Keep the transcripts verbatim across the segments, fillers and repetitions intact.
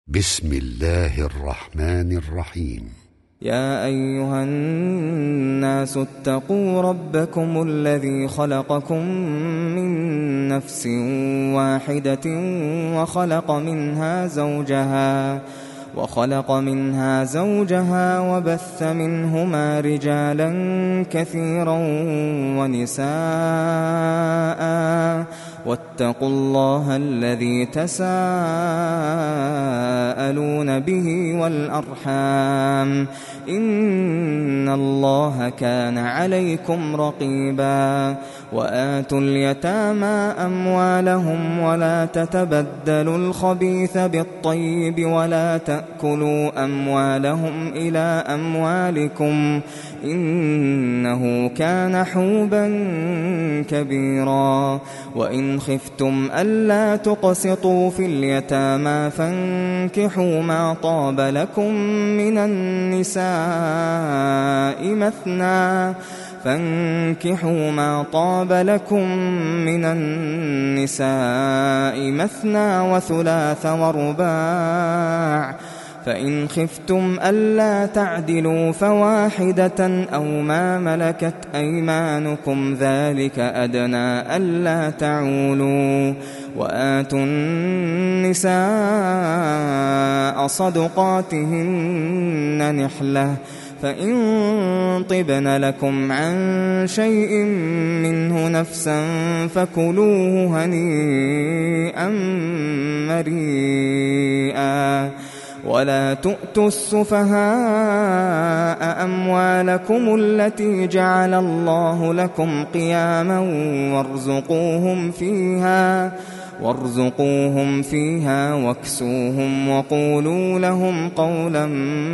بسم الله الرحمن الرحيم. يا أيها الناس اتقوا ربكم الذي خلقكم من نفس واحدة وخلق منها زوجها وخلق منها زوجها وبث منهما رجالا كثيرا ونساء واتقوا الله الذي تساءلون به والأرحام إن الله كان عليكم رقيبا وآتوا اليتامى أموالهم ولا تتبدلوا الخبيث بالطيب ولا تأكلوا أموالهم إلى أموالكم إنه كان حوبا كبيرا وإن خفتم ألا تقسطوا في اليتامى فانكحوا ما طاب لكم من النساء مثنى فانكحوا ما طاب لكم من النساء مثنى وثلاث ورباع فإن خفتم ألا تعدلوا فواحدة أو ما ملكت أيمانكم ذلك أدنى ألا تعولوا وآتوا النساء صدقاتهن نحلة فإن طبن لكم عن شيء منه نفسا فكلوه هنيئا مريئا ولا تؤتوا السفهاء أموالكم التي جعل الله لكم قياما وارزقوهم فيها وارزقوهم فيها واكسوهم وقولوا لهم قولا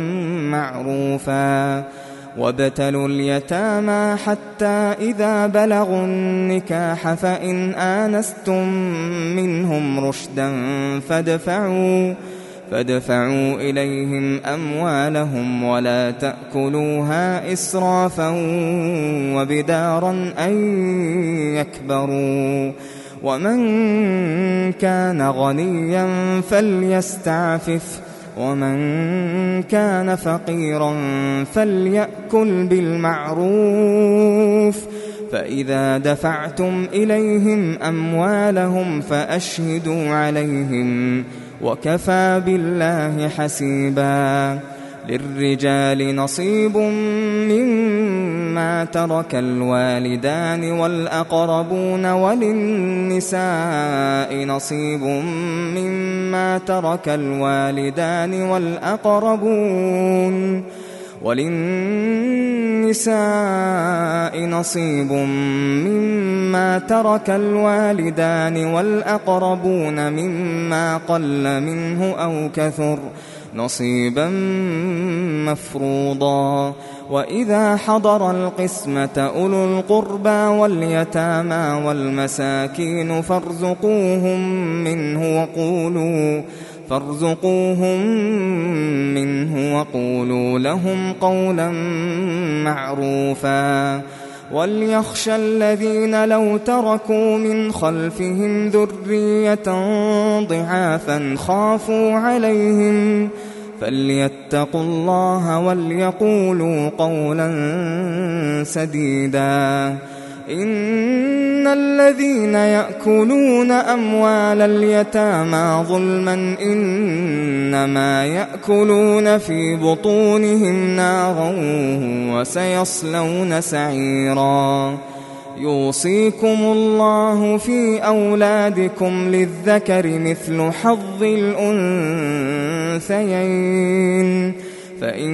معروفا وابتلوا اليتامى حتى إذا بلغوا النكاح فإن آنستم منهم رشدا فادفعوا فادفعوا إليهم أموالهم ولا تأكلوها إسرافا وبدارا أن يكبروا ومن كان غنيا فليستعفف ومن كان فقيرا فليأكل بالمعروف فإذا دفعتم إليهم أموالهم فأشهدوا عليهم وكفى بالله حسيبا للرجال نصيب مما ترك الوالدان والأقربون وللنساء نصيب مما ترك الوالدان والأقربون وللنساء نصيب مما ترك الوالدان والأقربون مما قل منه أو كثر نصيبا مفروضا وإذا حضر القسمة أولو القربى واليتامى والمساكين فارزقوهم منه وقولوا فارزقوهم منه وقولوا لهم قولا معروفا وليخشى الذين لو تركوا من خلفهم ذرية ضعافا خافوا عليهم فليتقوا الله وليقولوا قولا سديدا إن الذين يأكلون أموال اليتامى ظلما إنما يأكلون في بطونهم نارا وسيصلون سعيرا يوصيكم الله في أولادكم للذكر مثل حظ الأنثيين فإن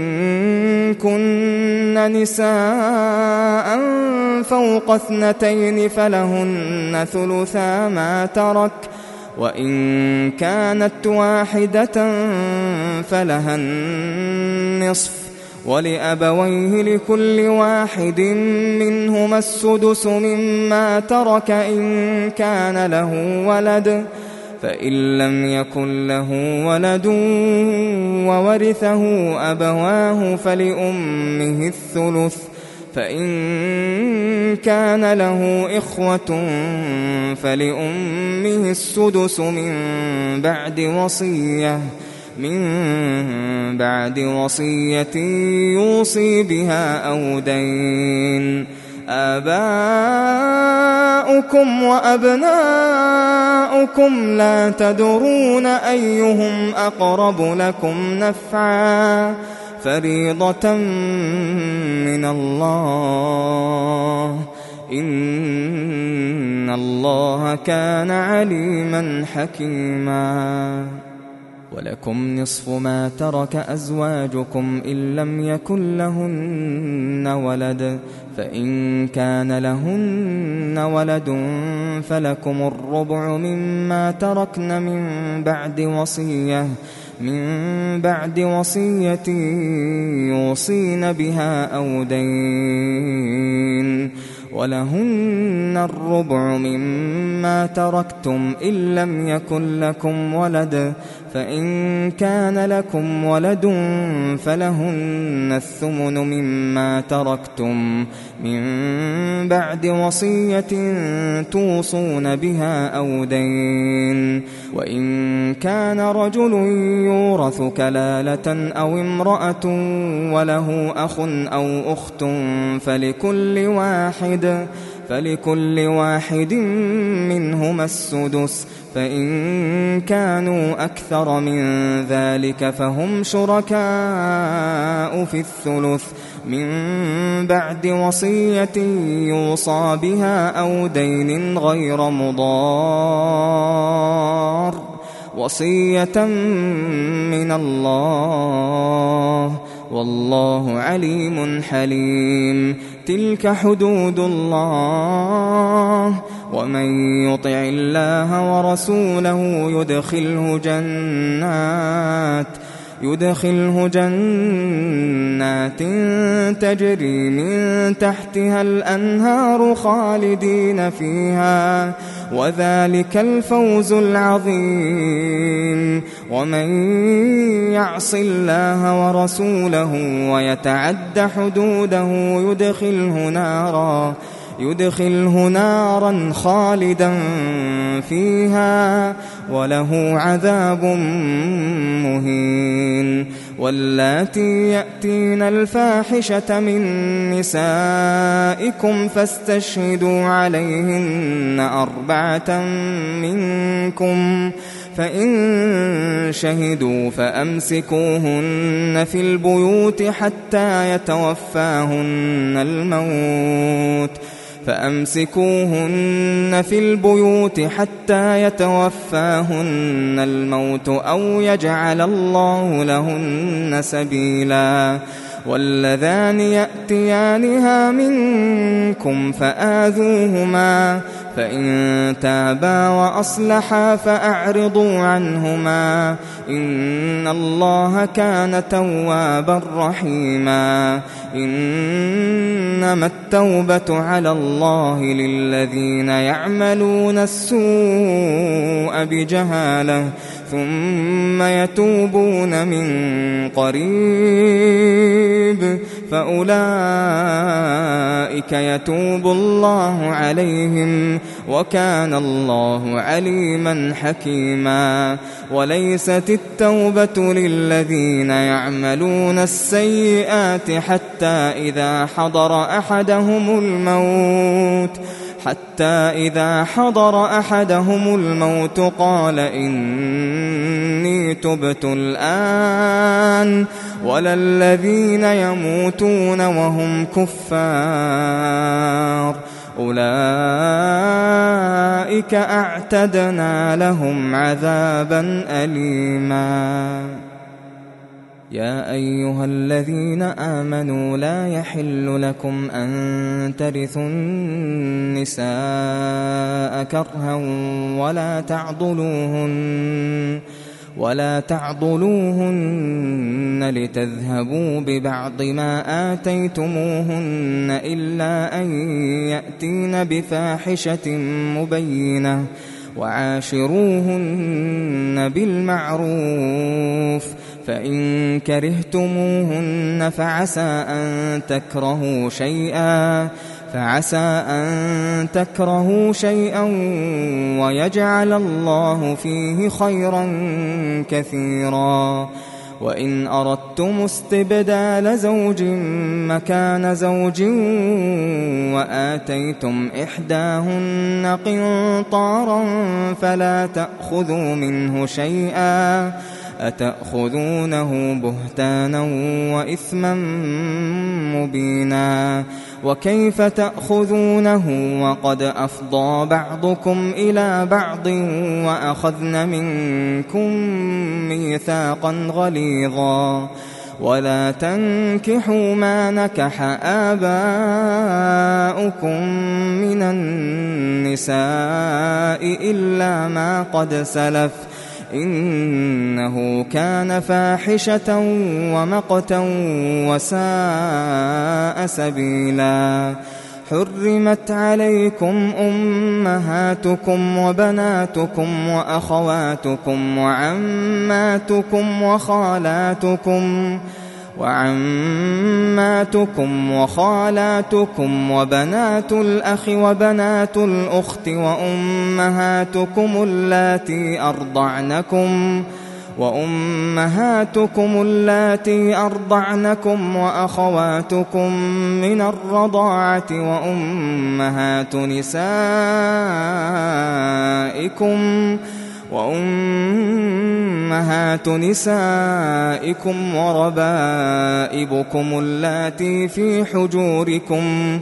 كن نساء فوق اثنتين فلهن ثلثا ما ترك وإن كانت واحدة فلها النصف ولأبويه لكل واحد منهما السدس مما ترك إن كان له ولد فإن لم يكن له ولد وورثه أبواه فلأمه الثلث فإن كان له إخوة فلأمه السدس من بعد وصية من بعد وصية يوصي بها أو دين. آباؤكم وأبناؤكم لا تدرون أيهم أقرب لكم نفعا فريضة من الله إن الله كان عليما حكيما. ولكم نصف ما ترك أزواجكم إن لم يكن لهن ولد فإن كان لهن ولد فلكم الربع مما تركن من بعد وصية من بعد وصية يوصين بها أو دين ولهن الربع مما تركتم إن لم يكن لكم ولد فإن كان لكم ولد فلهن الثمن مما تركتم من بعد وصية توصون بها أو دين. وإن كان رجل يورث كلالة أو امرأة وله أخ أو أخت فلكل واحد فلكل واحد منهما السدس فإن كانوا أكثر من ذلك فهم شركاء في الثلث من بعد وصية يوصى بها أو دين غير مضار وصية من الله والله عليم حليم. تلك حدود الله ومن يطع الله ورسوله يدخله جنات يدخله جنات تجري من تحتها الأنهار خالدين فيها وذلك الفوز العظيم. ومن يعص الله ورسوله ويتعد حدوده يدخله نارا يدخله نارا خالدا فيها وله عذاب مهين. واللاتي يأتين الفاحشة من نسائكم فاستشهدوا عليهن أربعة منكم فإن شهدوا فأمسكوهن في البيوت حتى يتوفاهن الموت فأمسكوهن في البيوت حتى يتوفاهن الموت أو يجعل الله لهن سبيلا. واللذان يأتيانها منكم فآذوهما فإن تابا وأصلحا فأعرضوا عنهما إن الله كان توابا رحيما. إنما التوبة على الله للذين يعملون السوء بجهالة ثم يتوبون من قريب فأولئك يتوب الله عليهم وكان الله عليما حكيما. وليست التوبة للذين يعملون السيئات حتى إذا حضر أحدهم الموت حتى إذا حضر أحدهم الموت قال إني تبت الآن ولا الذين يموتون وهم كفار أولئك أعتدنا لهم عذابا أليما. يا أيها الذين آمنوا لا يحل لكم أن ترثوا النساء كرها ولا تعضلوهن ولا تعضلوهن لتذهبوا ببعض ما آتيتموهن إلا أن يأتين بفاحشة مبينة وعاشروهن بالمعروف فإن كرهتموهن فعسى أن تكرهوا شيئا فعسى أن تكرهوا شيئا ويجعل الله فيه خيرا كثيرا. وإن أردتم استبدال زوج مكان زوج وآتيتم إحداهن قنطارا فلا تأخذوا منه شيئا أتأخذونه بهتانا وإثما مبينا. وكيف تأخذونه وقد أفضى بعضكم إلى بعض وأخذن منكم ميثاقا غليظا. ولا تنكحوا ما نكح آباؤكم من النساء إلا ما قد سلف إنه كان فاحشة ومقتا وساء سبيلا. حرمت عليكم أمهاتكم وبناتكم وأخواتكم وعماتكم وخالاتكم وعماتكم وخالاتكم وبنات الأخ وبنات الأخت وأمهاتكم اللاتي أرضعنكم وأمهاتكم اللاتي أرضعنكم وأخواتكم من الرضاعة وأمهات نسائكم وأمهات نسائكم وربائبكم اللاتي في حجوركم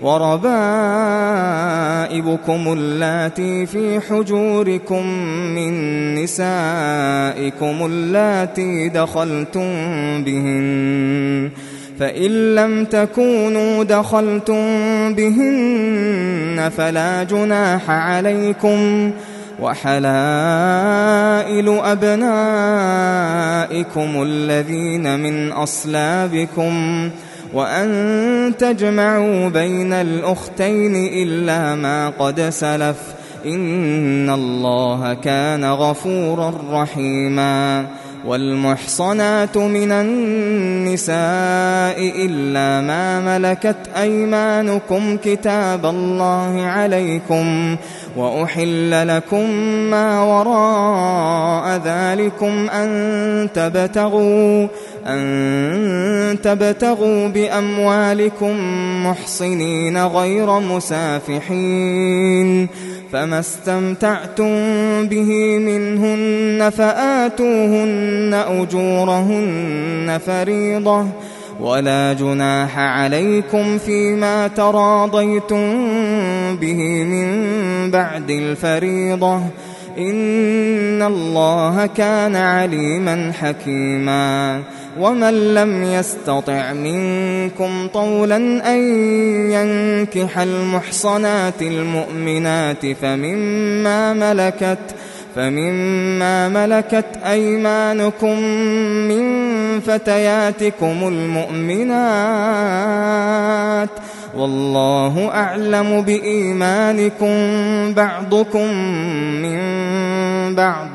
وربائبكم اللاتي في حجوركم من نسائكم اللاتي دخلتم بهن فإن لم تكونوا دخلتم بهن فلا جناح عليكم. وحلائل أبنائكم الذين من أصلابكم وأن تجمعوا بين الأختين إلا ما قد سلف إن الله كان غفورا رحيما. والمحصنات من النساء إلا ما ملكت أيمانكم كتاب الله عليكم وأحل لكم ما وراء ذلكم أن تبتغوا أن تبتغوا بأموالكم محصنين غير مسافحين فما استمتعتم به منهن فآتوهن أجورهن فريضة ولا جناح عليكم فيما تراضيتم به من بعد الفريضة إن الله كان عليما حكيما. ومن لم يستطع منكم طولا أن ينكح المحصنات المؤمنات فمما ملكت فمما ملكت أيمانكم من فتياتكم المؤمنات والله أعلم بإيمانكم بعضكم من بعض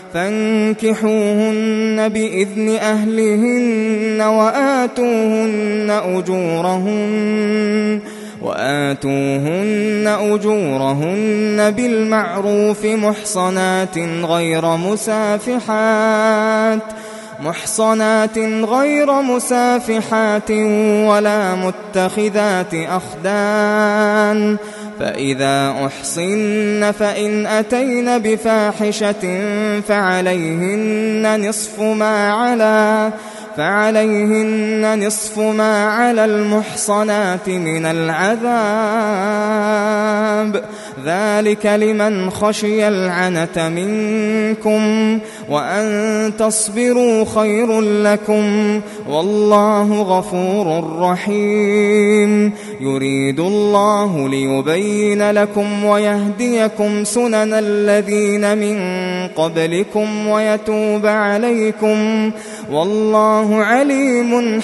فانكحوهن بإذن أهلهن وآتوهن أجورهن وآتوهن أجورهن بالمعروف محصنات غير مسافحات محصنات غير مسافحات ولا متخذات أخدان فإذا أحصن فإن أتين بفاحشة فعليهن نصف ما على فعليهن نصف ما على المحصنات من العذاب ذلك لمن خشي العنة منكم وأن تصبروا خير لكم والله غفور رحيم. يريد الله ليبين لكم ويهديكم سنن الذين من قبلكم ويتوب عليكم والله عليم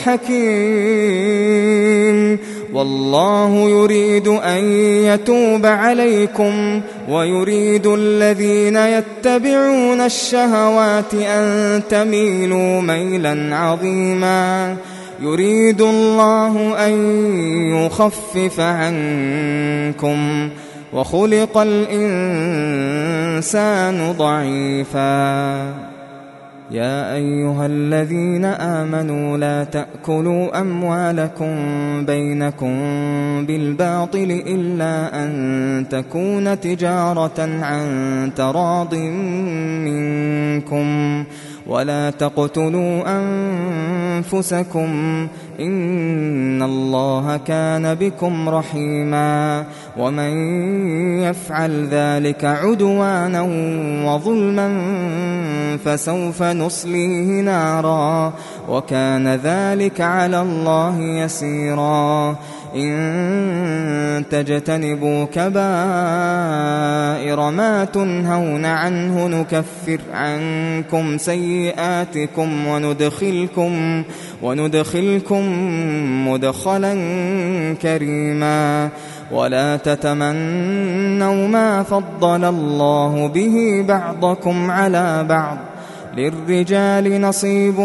حكيم. والله يريد أن يتوب عليكم ويريد الذين يتبعون الشهوات أن تميلوا ميلا عظيما. يريد الله أن يخفف عنكم وخلق الإنسان ضعيفا يا أيها الذين آمنوا لا تأكلوا أموالكم بينكم بالباطل إلا أن تكون تجارة عن تراض منكم ولا تقتلوا أنفسكم إن الله كان بكم رحيما ومن يفعل ذلك عدوانا وظلما فسوف نصليه نارا وكان ذلك على الله يسيرا إن تجتنبوا كبائر ما تنهون عنه نكفر عنكم سيئاتكم وندخلكم وندخلكم مدخلا كريما ولا تتمنوا ما فضل الله به بعضكم على بعض للرجال نصيب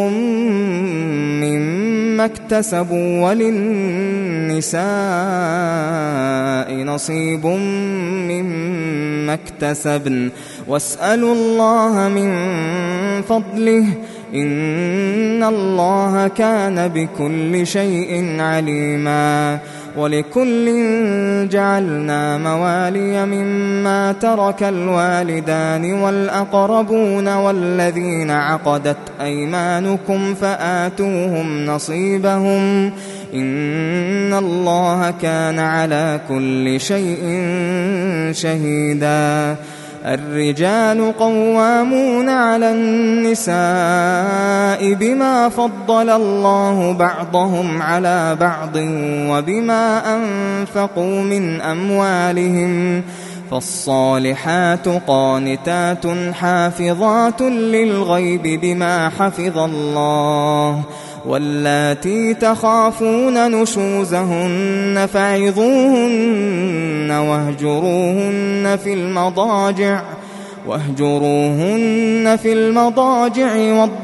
مما اكتسبوا وللنساء نصيب مما اكتسبن واسألوا الله من فضله إن الله كان بكل شيء عليما ولكل جعلنا موالي مما ترك الوالدان والأقربون والذين عقدت أيمانكم فآتوهم نصيبهم إن الله كان على كل شيء شهيدا الرجال قوامون على النساء بما فضل الله بعضهم على بعض وبما أنفقوا من أموالهم فالصالحات قانتات حافظات للغيب بما حفظ الله واللاتي تخافون نشوزهن فعظوهن واهجروهن في المضاجع واهجروهن في المضاجع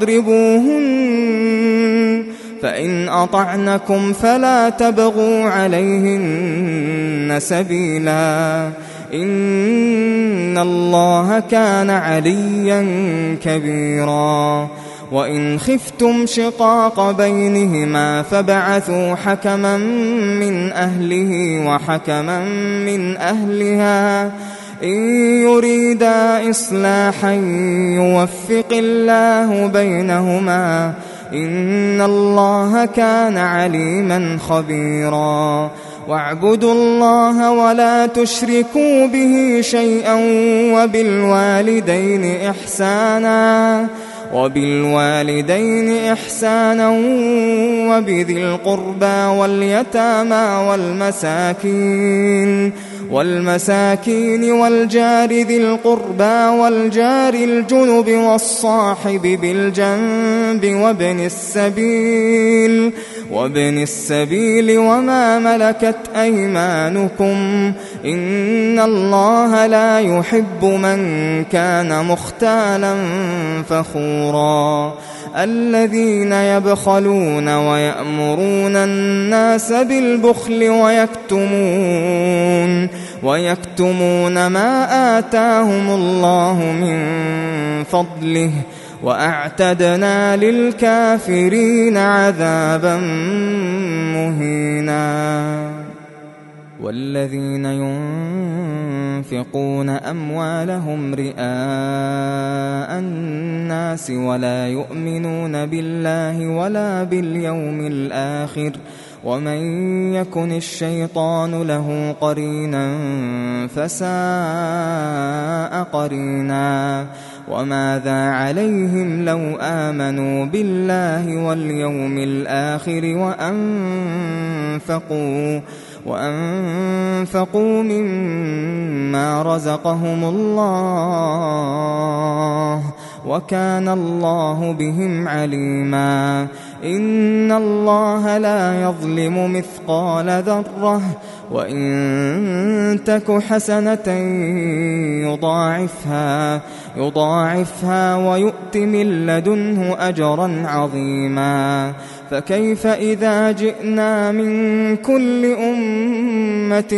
واضربوهن فإن أطعنكم فلا تبغوا عليهن سبيلا إن الله كان عليا كبيرا وإن خفتم شقاق بينهما فابعثوا حكما من أهله وحكما من أهلها إن يريدا إصلاحا يوفق الله بينهما إن الله كان عليما خبيرا واعبدوا الله ولا تشركوا به شيئا وبالوالدين إحسانا وبالوالدين إحسانا وبذي القربى واليتامى والمساكين والمساكين والجار ذي القربى والجار الجنب والصاحب بالجنب وابن السبيل وابن السبيل وما ملكت أيمانكم إن الله لا يحب من كان مختالا فخورا الذين يبخلون ويأمرون الناس بالبخل ويكتمون ويكتمون ما آتاهم الله من فضله وأعتدنا للكافرين عذابا مهينا والذين ينفقون أموالهم رئاء الناس ولا يؤمنون بالله ولا باليوم الآخر ومن يكن الشيطان له قرينا فساء قرينا وماذا عليهم لو آمنوا بالله واليوم الآخر وأنفقوا وأنفقوا مما رزقهم الله وكان الله بهم عليما إن الله لا يظلم مثقال ذرة وإن تك حسنة يضاعفها يضاعفها ويؤت من لدنه أجرا عظيما فكيف إذا جئنا من كل أمة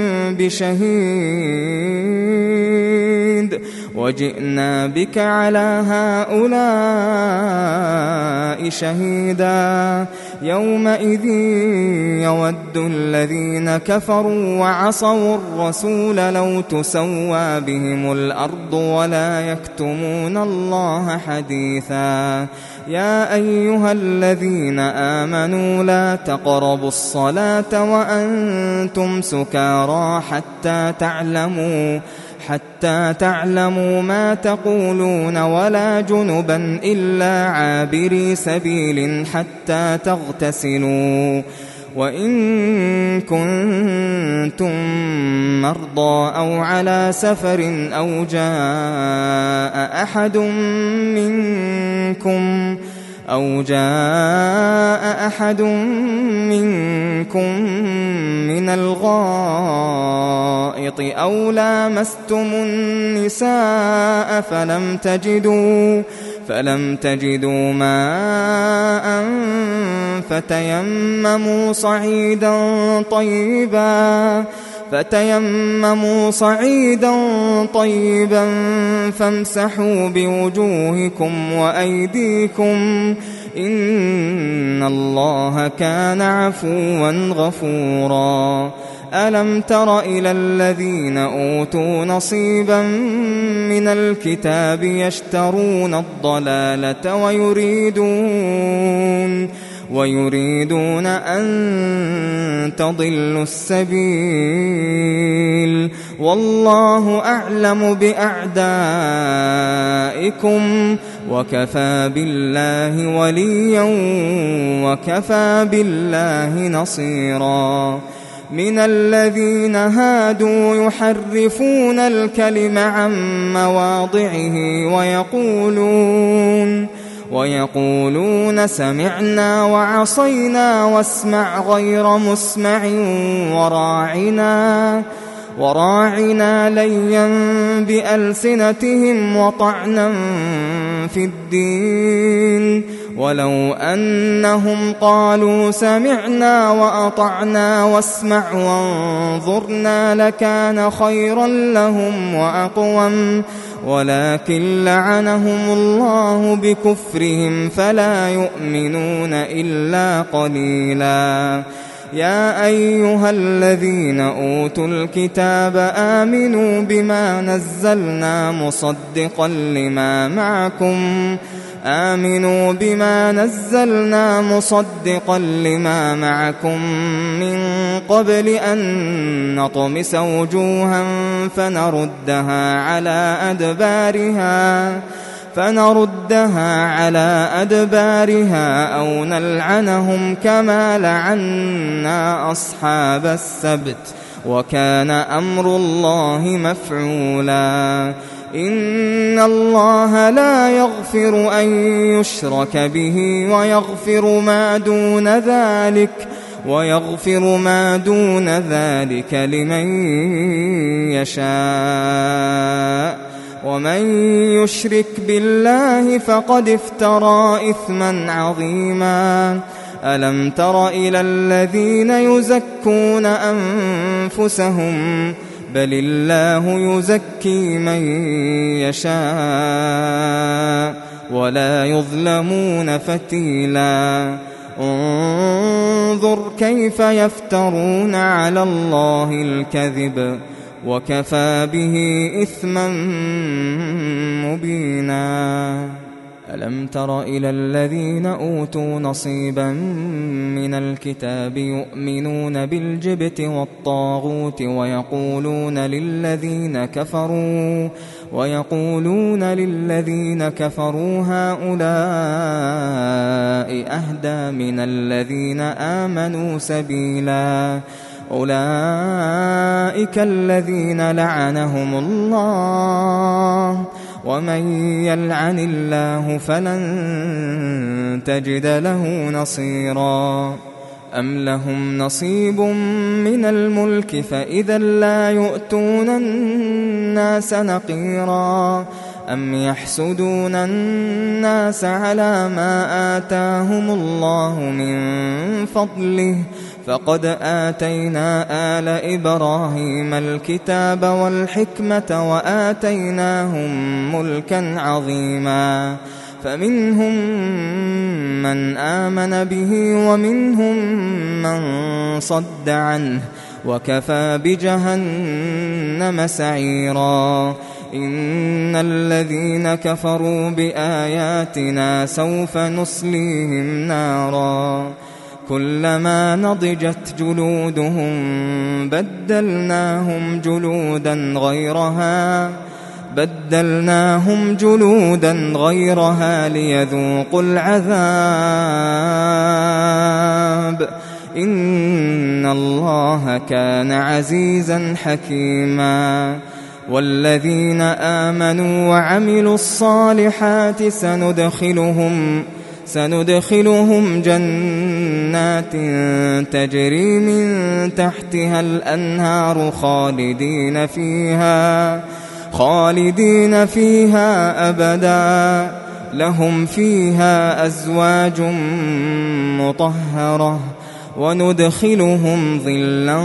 بشهيد وجئنا بك على هؤلاء شهيدا يومئذ يود الذين كفروا وعصوا الرسول لو تسوى بهم الأرض ولا يكتمون الله حديثا يا أيها الذين آمنوا لا تقربوا الصلاة وأنتم سكارى حتى تعلموا حتى تعلموا ما تقولون ولا جنبا إلا عابري سبيل حتى تغتسلوا وإن كنتم مرضى أو على سفر أو جاء أحد منكم أو جاء أحد منكم من الغائط أو لامستم النساء فلم تجدوا فلم تجدوا ماء فتيمموا صعيدا طيبا فتيمموا صعيدا طيبا فامسحوا بوجوهكم وأيديكم إن الله كان عفوا غفورا ألم تر إلى الذين أوتوا نصيبا من الكتاب يشترون الضلالة ويريدون ويريدون أن تضلوا السبيل والله أعلم بأعدائكم وكفى بالله وليا وكفى بالله نصيرا من الذين هادوا يحرفون الكلم عن مواضعه ويقولون ويقولون سمعنا وعصينا واسمع غير مسمع وراعنا وراعنا ليا بألسنتهم وطعنا في الدين ولو أنهم قالوا سمعنا وأطعنا واسمع وانظرنا لكان خيرا لهم وأقوم ولكن لعنهم الله بكفرهم فلا يؤمنون إلا قليلا يا أيها الذين أوتوا الكتاب آمنوا بما نزلنا مصدقا لما معكم آمنوا بما نزلنا مصدقا لما معكم من قبل أن نطمس وجوها فنردها على أدبارها فنردها على أدبارها أو نلعنهم كما لعنا أصحاب السبت وكان أمر الله مفعولا إن الله لا يغفر أن يشرك به ويغفر ما دون ذلك ويغفر ما دون ذلك لمن يشاء ومن يشرك بالله فقد افترى إثما عظيما ألم تر إلى الذين يزكون أنفسهم بل الله يزكي من يشاء ولا يظلمون فتيلا انظر كيف يفترون على الله الكذب وكفى به إثما مبينا ألم تر إلى الذين أوتوا نصيبا من الكتاب يؤمنون بالجبت والطاغوت ويقولون للذين كفروا ويقولون للذين كفروا هؤلاء أهدى من الذين آمنوا سبيلا أولئك الذين لعنهم الله ومن يلعن الله فلن تجد له نصيرا أم لهم نصيب من الملك فإذا لا يؤتون الناس نقيرا أم يحسدون الناس على ما آتاهم الله من فضله فقد آتينا آل إبراهيم الكتاب والحكمة وآتيناهم ملكا عظيما فمنهم من آمن به ومنهم من صد عنه وكفى بجهنم سعيرا إن الذين كفروا بآياتنا سوف نصليهم نارا كلما نضجت جلودهم بدلناهم جلودا غيرها بدلناهم جلودا غيرها ليذوقوا العذاب إن الله كان عزيزا حكيما والذين آمنوا وعملوا الصالحات سندخلهم سندخلهم جنات تجري من تحتها الأنهار خالدين فيها خالدين فيها أبدا لهم فيها أزواج مطهرة وندخلهم ظلا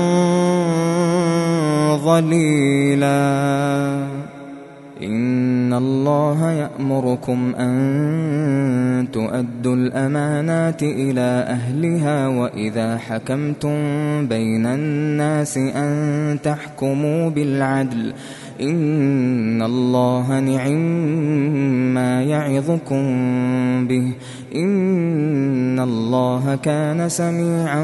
ظليلا إن الله يأمركم أن تؤدوا الأمانات إلى أهلها وإذا حكمتم بين الناس أن تحكموا بالعدل إن الله نعما يعظكم به إن الله كان سميعا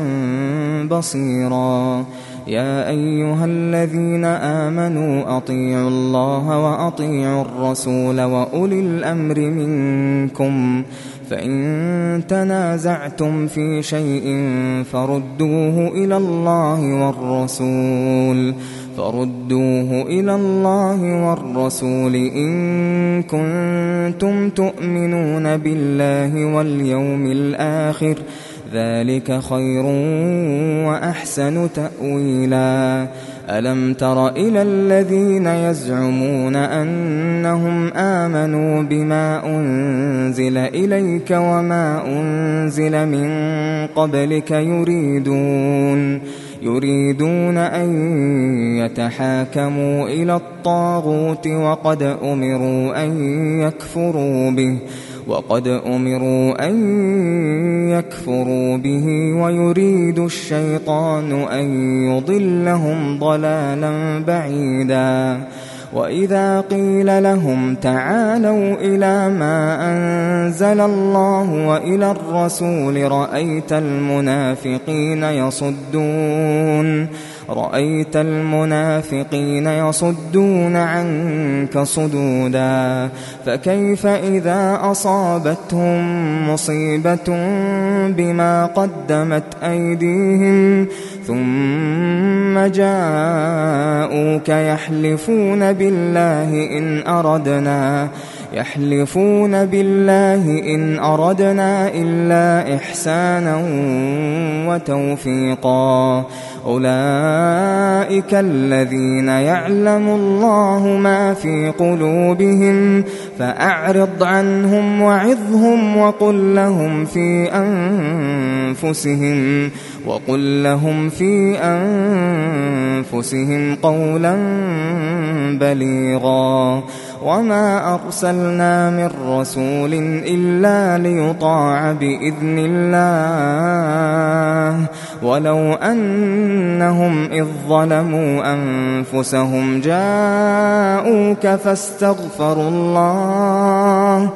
بصيرا يا أيها الذين آمنوا أطيعوا الله وأطيعوا الرسول وأولي الأمر منكم فإن تنازعتم في شيء فردوه إلى الله والرسول فردوه إلى الله والرسول إن كنتم تؤمنون بالله واليوم الآخر ذلك خير وأحسن تأويلا ألم تر إلى الذين يزعمون أنهم آمنوا بما أنزل إليك وما أنزل من قبلك يريدون يريدون أن يتحاكموا إلى الطاغوت وقد أمروا أن يكفروا به وقد أمروا أن يكفروا به ويريد الشيطان أن يضلهم ضلالا بعيدا وإذا قيل لهم تعالوا إلى ما أنزل الله وإلى الرسول رأيت المنافقين يصدون رأيت المنافقين يصدون عنك صدودا فكيف إذا أصابتهم مصيبة بما قدمت أيديهم ثم جاءوك يحلفون بالله إن أردنا يحلفون بالله إن أردنا إلا إحسانا وتوفيقا أولئك الذين يعلم الله ما في قلوبهم فأعرض عنهم وعظهم وقل لهم في أنفسهم وقل لهم في أنفسهم قولا بليغا وما أرسلنا من رسول إلا ليطاع بإذن الله ولو أنهم إذ ظلموا أنفسهم جاءوك فاستغفروا الله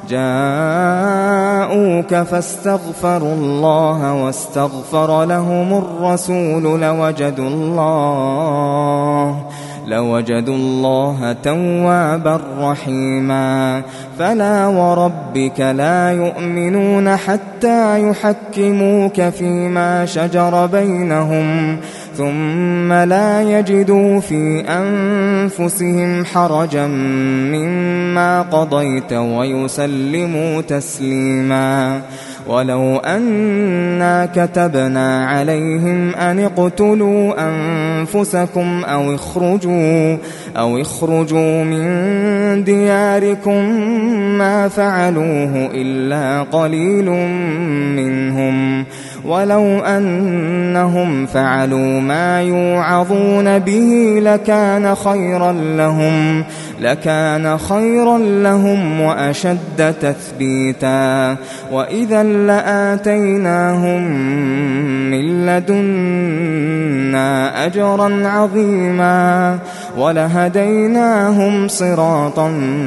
جاءوك فاستغفروا الله واستغفر لهم الرسول لوجدوا الله لوجدوا الله توابا رحيما فلا وربك لا يؤمنون حتى يحكموك فيما شجر بينهم ثم لا يجدوا في أنفسهم حرجا مما قضيت ويسلموا تسليما. ولو أنا كتبنا عليهم أن اقتلوا أنفسكم أو اخرجوا, أو اخرجوا من دياركم ما فعلوه إلا قليل منهم. ولو أنهم فعلوا ما يوعظون به لكان خيرا لهم لكان خيرا لهم وأشد تثبيتا. وإذا لآتيناهم من لدنا أجرا عظيما ولهديناهم صراطا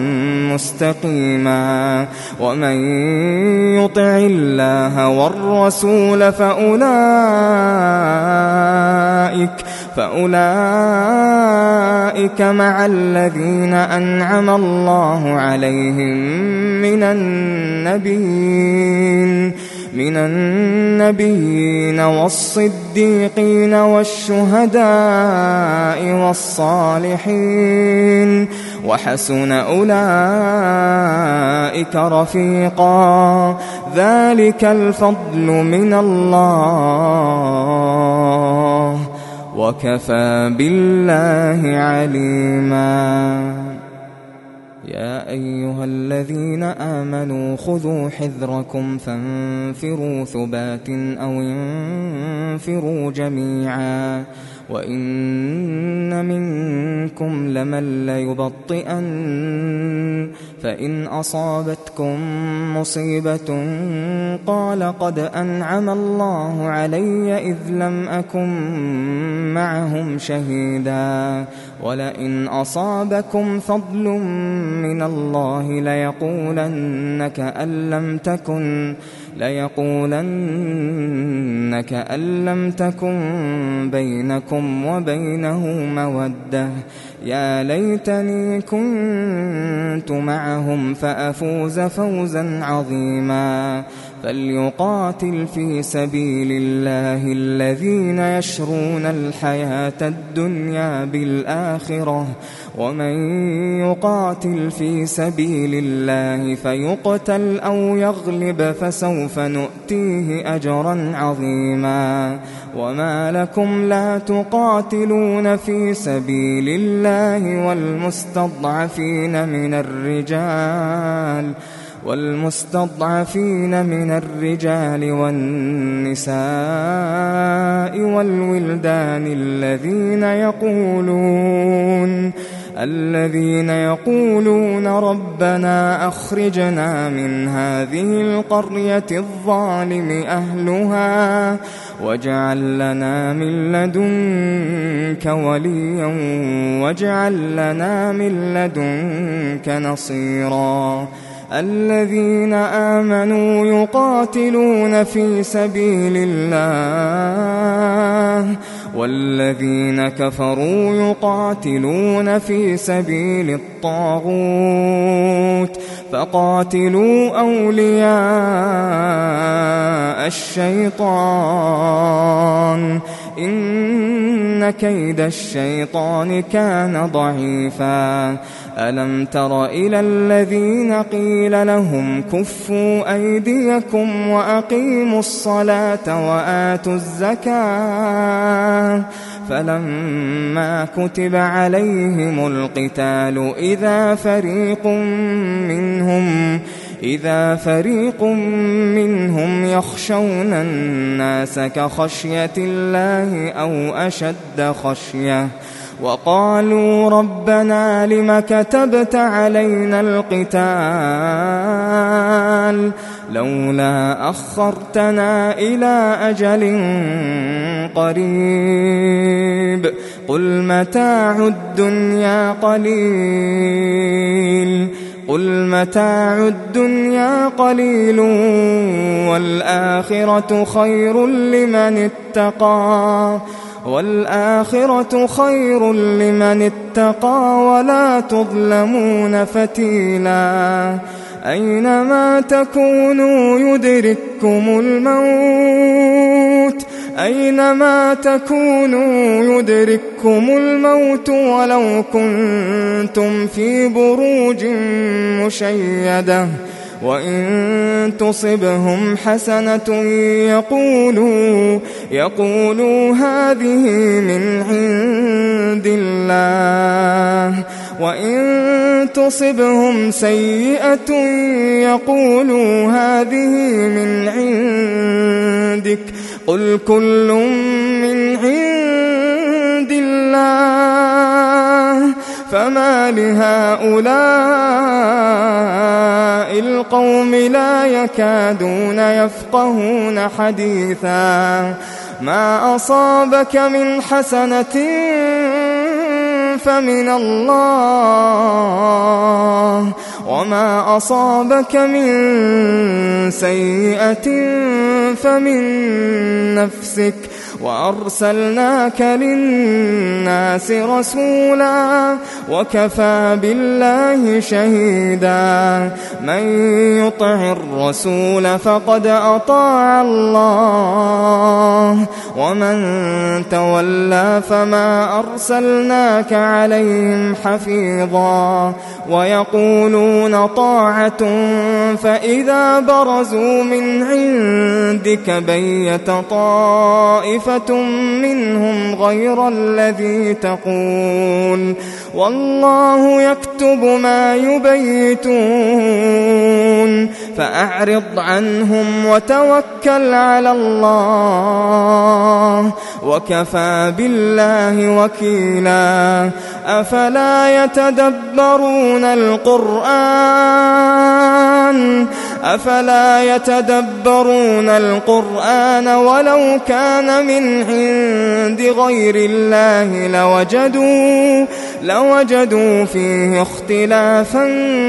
مستقيما. ومن يطع الله والرسول فأولئك فأولئك مع الذين أنعم الله عليهم من النبيين من النبيين والصديقين والشهداء والصالحين وحسن أولئك رفيقا. ذلك الفضل من الله وكفى بالله عليما. يا أيها الذين آمنوا خذوا حذركم فانفروا ثبات أو انفروا جميعا. وإن منكم لمن ليبطئن فإن أصابتكم مصيبة قال قد أنعم الله علي إذ لم أكن معهم شهيدا. ولئن أصابكم فضل من الله ليقولن كأن لم تكن ليقولن كأن لم تكن بينكم وبينه مودة يا ليتني كنت معهم فأفوز فوزا عظيما. فليقاتل في سبيل الله الذين يشرون الحياة الدنيا بالآخرة ومن يقاتل في سبيل الله فيقتل أو يغلب فسوف نؤتيه أجرا عظيما. وما لكم لا تقاتلون في سبيل الله والمستضعفين من الرجال والمستضعفين من الرجال والنساء والولدان الذين يقولون الذين يقولون ربنا أخرجنا من هذه القرية الظالم أهلها واجعل لنا من لدنك وليا واجعل لنا من لدنك نصيرا. الذين آمنوا يقاتلون في سبيل الله والذين كفروا يقاتلون في سبيل الطاغوت فقاتلوا أولياء الشيطان إن كيد الشيطان كان ضعيفا. ألم تر إلى الذين قيل لهم كفوا أيديكم وأقيموا الصلاة وآتوا الزكاة فلما كتب عليهم القتال إذا فريق منهم إذا فريق منهم يخشون الناس كخشية الله أو أشد خشية وقالوا ربنا لم كتبت علينا القتال لولا أخرتنا إلى أجل قريب قل متاع الدنيا قليل قل متاع الدنيا قليل والآخرة خير لمن اتقى والآخرة خير لمن اتقى ولا تظلمون فتيلا. أينما تكونوا يدرككم الموت أينما تكونوا يدرككم الموت ولو كنتم في بروج مشيدة وإن تصبهم حسنة يقولوا, يقولوا هذه من عند الله وإن تصبهم سيئة يقولوا هذه من عندك قل كل من عند الله فما لهؤلاء القوم لا يكادون يفقهون حديثا ما أصابك من حسنة فمن الله وما أصابك من سيئة فمن نفسك وأرسلناك للناس رسولا وكفى بالله شهيدا من يطع الرسول فقد أطاع الله ومن تولى فما أرسلناك عليهم حفيظا ويقولون طاعة فإذا برزوا من عندك بيت طائفة منهم غير الذي تقول والله يكتب ما يبيتون فأعرض عنهم وتوكل على الله وكفى بالله وكيلا أفلا يتدبرون القرآن أفلا يتدبرون القرآن ولو كان من عند غير الله لوجدوا لوجدوا فيه اختلافا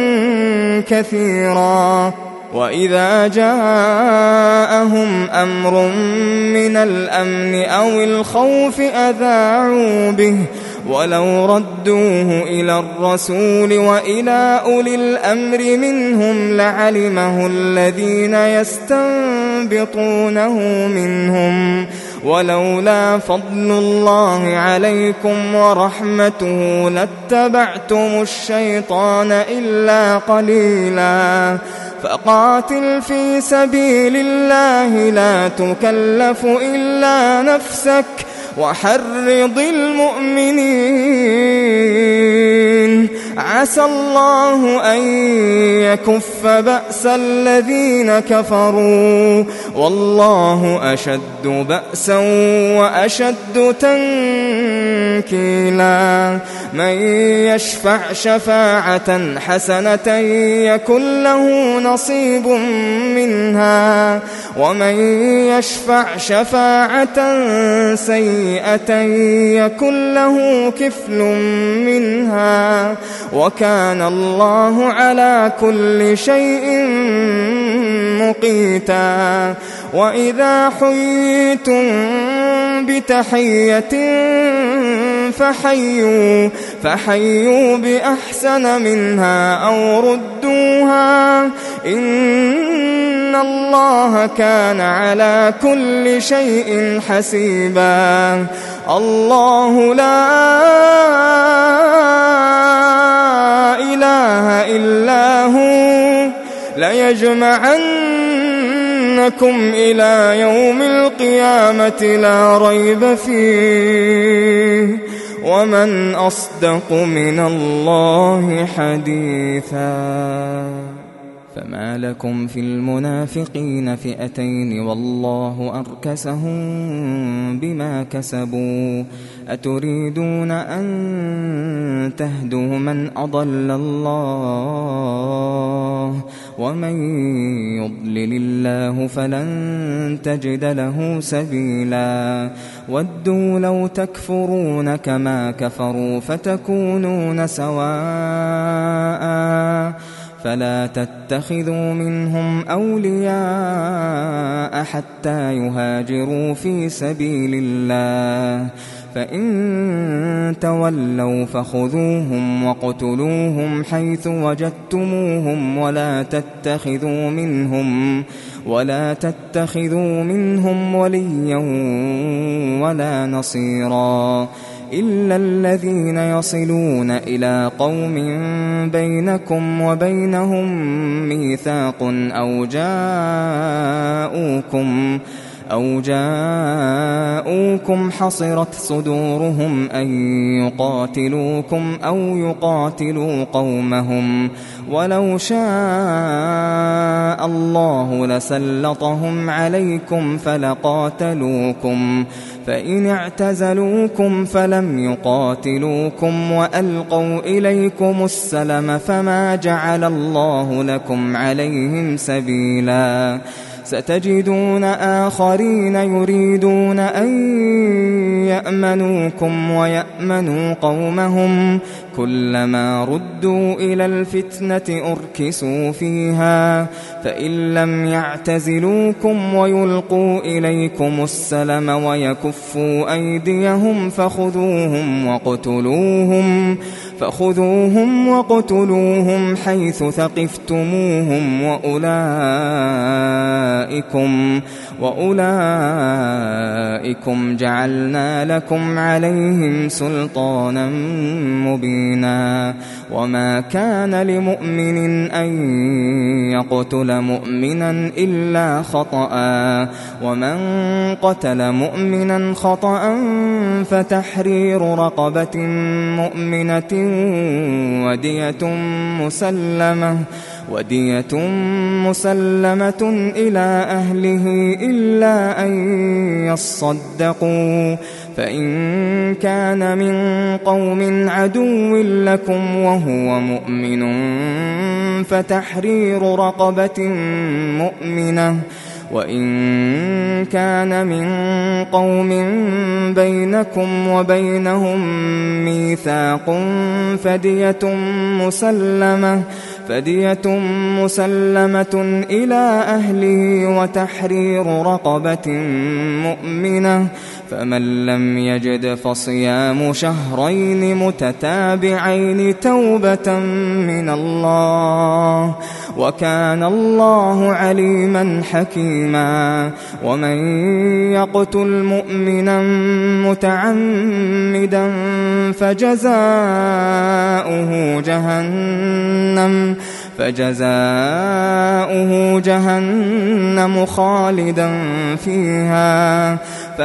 كثيرا وإذا جاءهم أمر من الأمن أو الخوف أذاعوا به ولو ردوه إلى الرسول وإلى أولي الأمر منهم لعلمه الذين يستنبطونه منهم ولولا فضل الله عليكم ورحمته لاتبعتم الشيطان إلا قليلا فقاتل في سبيل الله لا تكلف إلا نفسك وحرض المؤمنين عسى الله أن يكف بأس الذين كفروا والله أشد بأسا وأشد تنكيلا من يشفع شفاعة حسنة يكن له نصيب منها ومن يشفع شفاعة سيئة يكن له كفل منها وكان الله على كل شيء مقيتا وإذا حييتم بتحية فحيوا, فحيوا بأحسن منها أو ردوها إن الله كان على كل شيء حسيبا الله لا إله إلا هو ليجمعنكم إلى يوم القيامة لا ريب فيه ومن أصدق من الله حديثا فما لكم في المنافقين فئتين والله أركسهم بما كسبوا أتريدون أن تهدوا من أضل الله ومن يضلل الله فلن تجد له سبيلا ودوا لو تكفرون كما كفروا فتكونون سواء فلا تتخذوا منهم أولياء حتى يهاجروا في سبيل الله فإن تولوا فخذوهم وقتلوهم حيث وجدتموهم ولا تتخذوا منهم ولا تتخذوا منهم وليا ولا نصيرا إلا الذين يصلون إلى قوم بينكم وبينهم ميثاق أو جاءوكم أو جاءوكم حصرت صدورهم أن يقاتلوكم أو يقاتلوا قومهم ولو شاء الله لسلطهم عليكم فلقاتلوكم فإن اعتزلوكم فلم يقاتلوكم وألقوا إليكم السلم فما جعل الله لكم عليهم سبيلا ستجدون آخرين يريدون أن يأمنوكم ويأمنوا قومهم كلما ردوا إلى الفتنة أركسوا فيها فإن لم يعتزلوكم ويلقوا إليكم السلم ويكفوا أيديهم فخذوهم وقتلوهم فخذوهم وقتلوهم حيث ثقفتموهم وأولئكم وأولئكم جعلنا لكم عليهم سلطانا مبينا وما كان لمؤمن أن يقتل مؤمنا إلا خطأ ومن قتل مؤمنا خطأ فتحرير رقبة مؤمنة ودية مسلمة ودية مسلمة إلى أهله إلا أن يصدقوا فإن كان من قوم عدو لكم وهو مؤمن فتحرير رقبة مؤمنة وإن كان من قوم بينكم وبينهم ميثاق فدية مسلمة فدية مسلمة إلى أهله وتحرير رقبة مؤمنة فمن لم يجد فصيام شهرين متتابعين توبة من الله وكان الله عليما حكيما ومن يقتل مؤمنا متعمدا فجزاؤه جهنم فجزاؤه جهنم خالدا فيها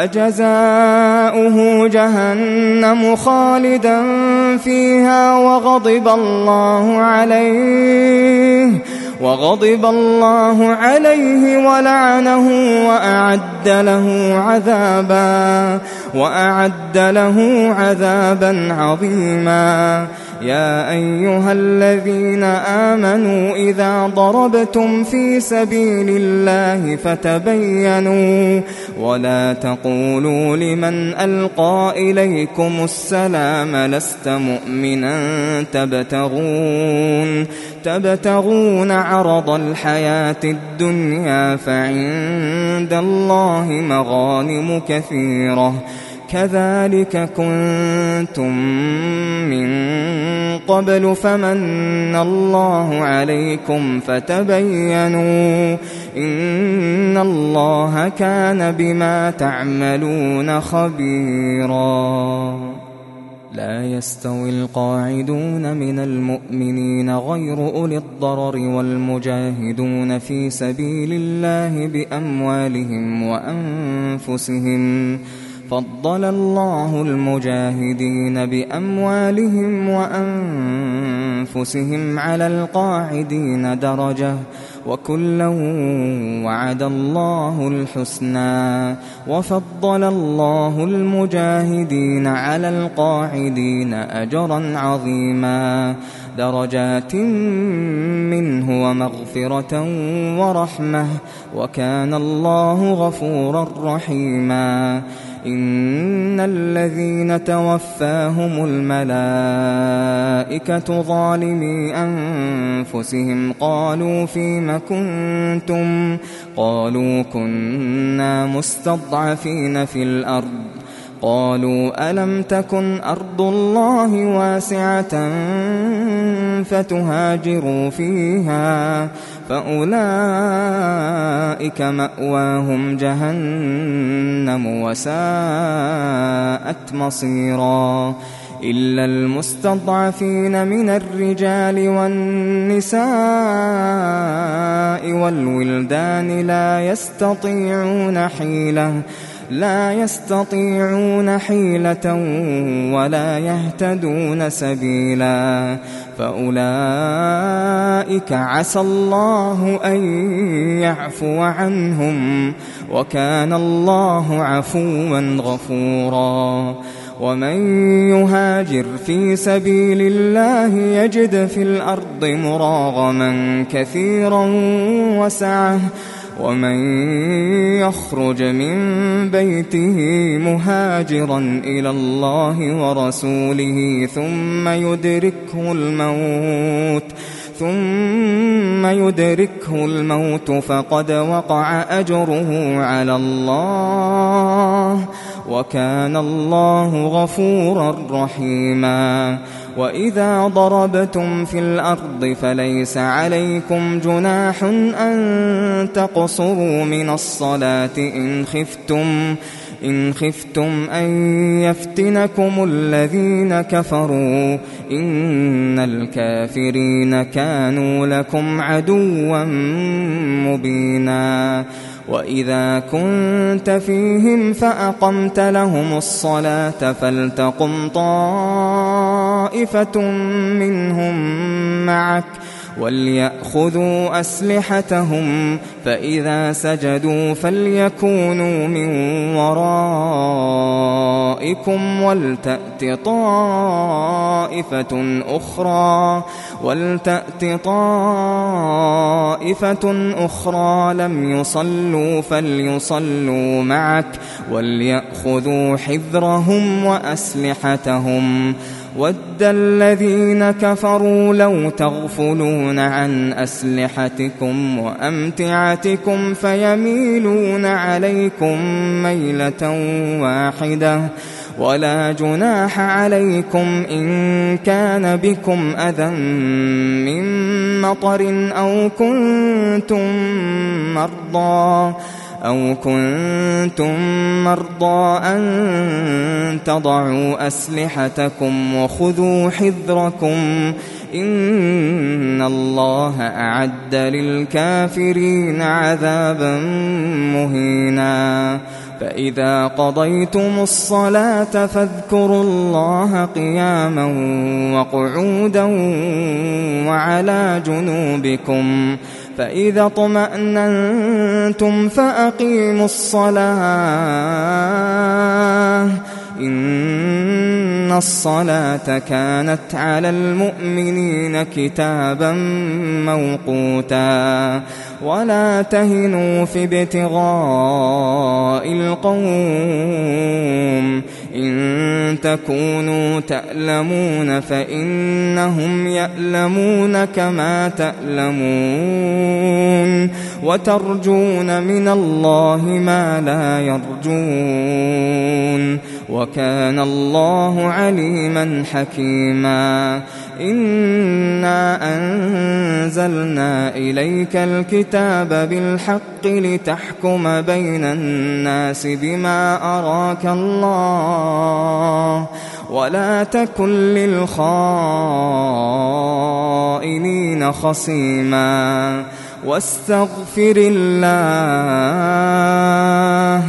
فجزاؤه جهنم خالدا فيها وغضب الله عليه وغضب الله عليه ولعنه وأعد له عذابا وأعد له عذابا عظيما يا أيها الذين آمنوا إذا ضربتم في سبيل الله فتبينوا ولا تقولوا لمن ألقى إليكم السلام لست مؤمنا تبتغون تبتغون عرض الحياة الدنيا فعند الله مغانم كثيرة كذلك كنتم من قبل فمن الله عليكم فتبينوا إن الله كان بما تعملون خبيرا لا يستوي القاعدون من المؤمنين غير أولي الضرر والمجاهدون في سبيل الله بأموالهم وأنفسهم فضل الله المجاهدين بأموالهم وأنفسهم على القاعدين درجة وكلا وعد الله الحسنى وفضل الله المجاهدين على القاعدين أجرا عظيما درجات منه ومغفرة ورحمة وكان الله غفورا رحيما إن الذين توفاهم الملائكة ظالمي أنفسهم قالوا فيم كنتم قالوا كنا مستضعفين في الأرض قالوا ألم تكن أرض الله واسعة فتهاجروا فيها فأولئك مأواهم جهنم وساءت مصيرا إلا المستضعفين من الرجال والنساء والولدان لا يستطيعون حيلة لا يستطيعون حيلة ولا يهتدون سبيلا فأولئك عسى الله أن يعفو عنهم وكان الله عفوا غفورا ومن يهاجر في سبيل الله يجد في الأرض مراغما كثيرا وسعة ومن يخرج من بيته مهاجرا إلى الله ورسوله ثم يدركه الموت ثم يدركه الموت فقد وقع أجره على الله وكان الله غفورا رحيما وإذا ضربتم في الأرض فليس عليكم جناح أن تقصروا من الصلاة إن خفتم إن خفتم أن يفتنكم الذين كفروا إن الكافرين كانوا لكم عدوا مبينا وإذا كنت فيهم فأقمت لهم الصلاة فلتقم طائفة منهم معك وليأخذوا أسلحتهم فإذا سجدوا فليكونوا من ورائكم ولتأت طائفة أخرى ولتأت طائفة أخرى لم يصلوا فليصلوا معك وليأخذوا حذرهم وأسلحتهم ود الذين كفروا لو تغفلون عن أسلحتكم وأمتعتكم فيميلون عليكم ميلة واحدة ولا جناح عليكم إن كان بكم أذى من مطر أو كنتم مرضى أو كنتم مرضى أن تضعوا أسلحتكم وخذوا حذركم إن الله أعد للكافرين عذابا مهينا فإذا قضيتم الصلاة فاذكروا الله قياما وقعودا وعلى جنوبكم فإذا اطمأننتم فأقيموا الصلاة إن الصلاة كانت على المؤمنين كتابا موقوتا ولا تهنوا في ابتغاء القوم إن تكونوا تألمون فإنهم يألمون كما تألمون وترجون من الله ما لا يرجون وكان الله عليما حكيما إنا أنزلنا إليك الكتاب بالحق لتحكم بين الناس بما أراك الله ولا تكن للخائنين خصيما واستغفر الله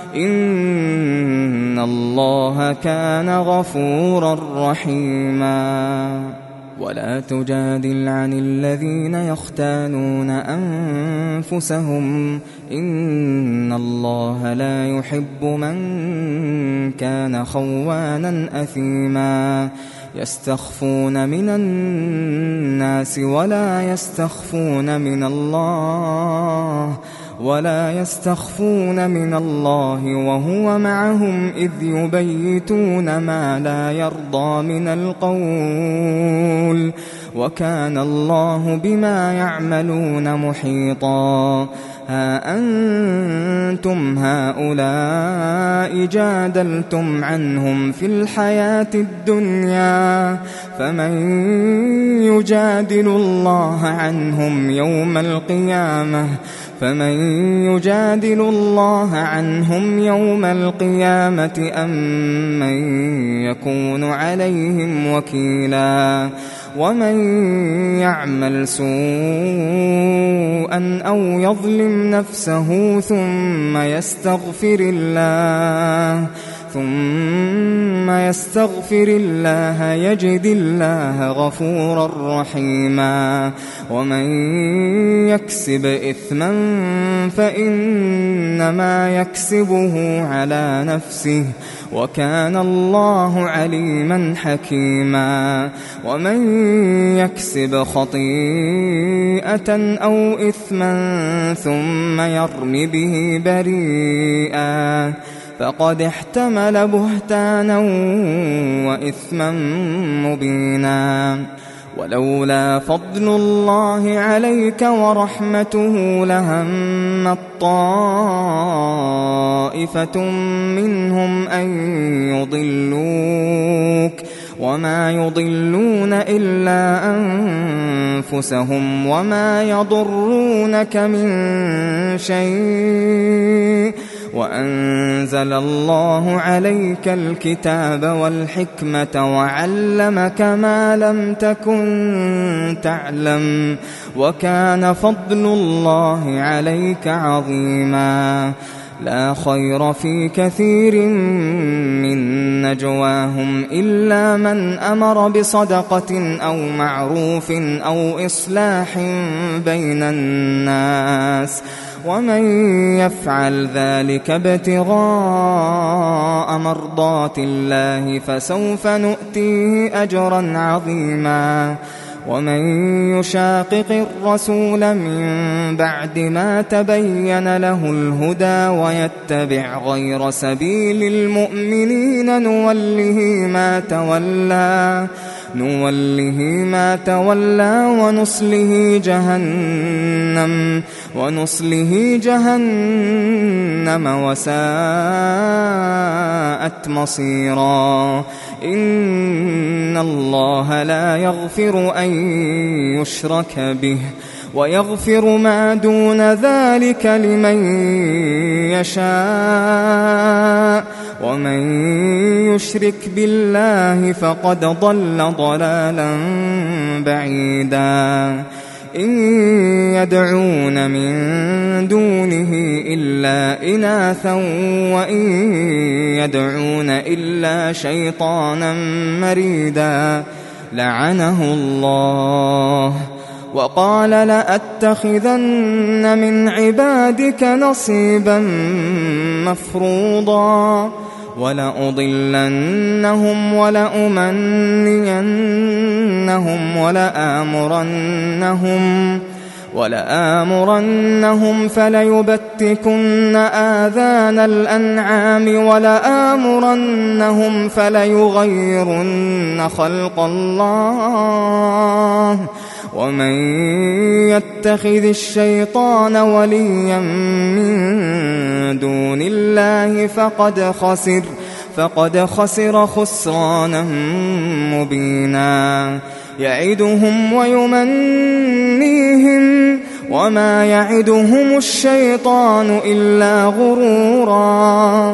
إن الله كان غفورا رحيما ولا تجادل عن الذين يختانون أنفسهم إن الله لا يحب من كان خوانا أثيما يستخفون من الناس ولا يستخفون من الله ولا يستخفون من الله وهو معهم إذ يبيتون ما لا يرضى من القول وكان الله بما يعملون محيطا ها أنتم هؤلاء جادلتم عنهم في الحياة الدنيا فمن يجادل الله عنهم يوم القيامة فمن يجادل الله عنهم يوم القيامة أم من يكون عليهم وكيلا ومن يعمل سوءا أو يظلم نفسه ثم يستغفر الله ثم يستغفر الله يجد الله غفورا رحيما ومن يكسب إثما فإنما يكسبه على نفسه وكان الله عليما حكيما ومن يكسب خطيئة أو إثما ثم يرم به بريئا فقد احتمل بهتانا وإثما مبينا ولولا فضل الله عليك ورحمته لهمت طائفة منهم أن يضلوك وما يضلون إلا أنفسهم وما يضرونك من شيء وأنزل الله عليك الكتاب والحكمة وعلمك ما لم تكن تعلم وكان فضل الله عليك عظيما لا خير في كثير من نجواهم إلا من أمر بصدقة أو معروف أو إصلاح بين الناس ومن يفعل ذلك ابتغاء مرضات الله فسوف نؤتيه أجرا عظيما ومن يشاقق الرسول من بعد ما تبين له الهدى ويتبع غير سبيل المؤمنين نوله ما تولى نوله ما تولى ونصله جهنم ونصله جهنم وساءت مصيرا إن الله لا يغفر أن يشرك به ويغفر ما دون ذلك لمن يشاء ومن يشرك بالله فقد ضل ضلالا بعيدا إن يدعون من دونه إلا إناثا وإن يدعون إلا شيطانا مريدا لعنه الله وقال لأتخذن من عبادك نصيبا مفروضا ولأضلنهم ولأمنينهم ولآمرنهم ولآمرنهم فليبتكن آذان الأنعام ولآمرنهم فليغيرن خلق الله ومن يتخذ الشيطان وليا من دون الله فقد خسر فقد خسر خسرانا مبينا يعدهم ويمنيهم وما يعدهم الشيطان إلا غرورا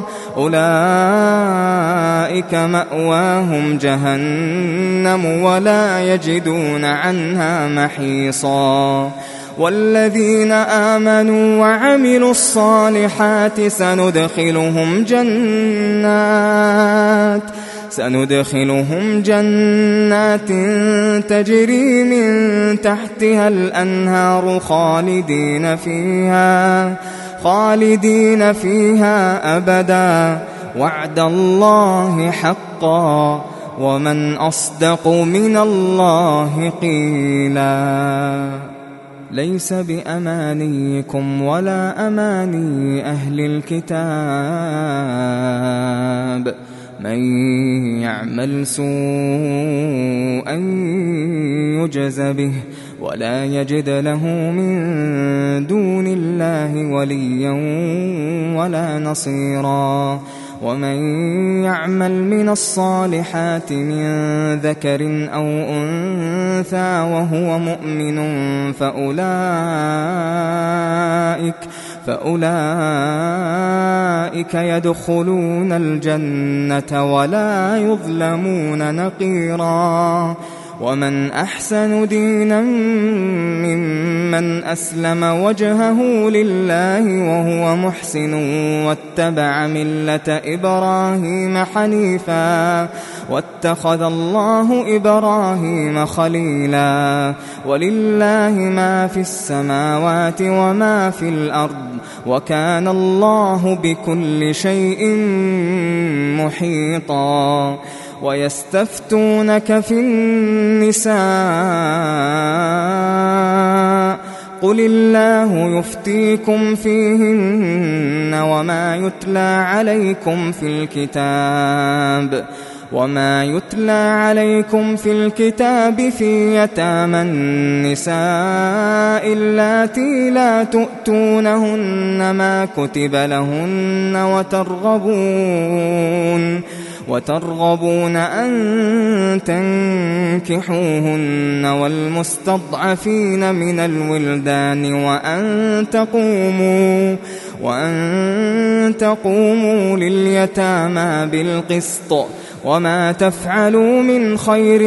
أولئك مأواهم جهنم ولا يجدون عنها محيصا والذين آمنوا وعملوا الصالحات سندخلهم جنات سندخلهم جنات تجري من تحتها الأنهار خالدين فيها خالدين فيها أبدا وعد الله حقا ومن أصدق من الله قيلا. ليس بأمانيكم ولا أماني أهل الكتاب من يعمل سوءا يجز به ولا يجد له من دون الله وليا ولا نصيرا ومن يعمل من الصالحات من ذكر أو أنثى وهو مؤمن فأولئك فأولئك يدخلون الجنة ولا يظلمون نقيرا ومن أحسن دينا ممن أسلم وجهه لله وهو محسن واتبع ملة إبراهيم حنيفا واتخذ الله إبراهيم خليلا ولله ما في السماوات وما في الأرض وكان الله بكل شيء محيطا ويستفتونك في النساء قل الله يفتيكم فيهن وما يتلى عليكم في الكتاب وما يتلى عليكم في الكتاب في يتامى النساء اللاتي لا تؤتونهن ما كتب لهن وترغبون وترغبون أن تنكحوهن والمستضعفين من الولدان وأن تقوموا وأن تقوموا لليتامى بالقسط وما تفعلوا من خير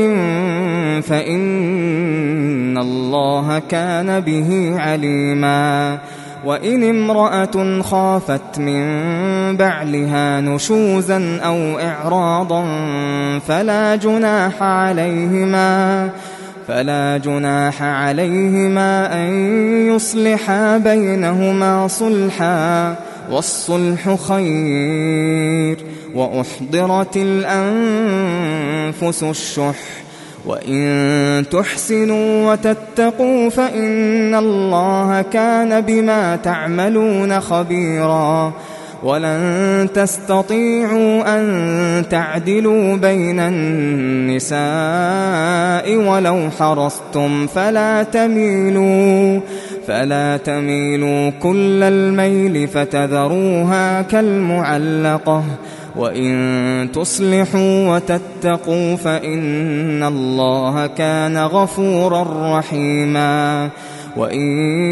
فإن الله كان به عليما وإن امرأة خافت من بعلها نشوزا أو إعراضا فلا جناح عليهما فلا جناح عليهما أن يصلحا بينهما صلحا والصلح خير وأحضرت الأنفس الشح وإن تحسنوا وتتقوا فإن الله كان بما تعملون خبيرا ولن تستطيعوا أن تعدلوا بين النساء ولو حرصتم فلا تميلوا فلا تميلوا كل الميل فتذروها كالمعلقة وإن تصلحوا وتتقوا فإن الله كان غفورا رحيما وإن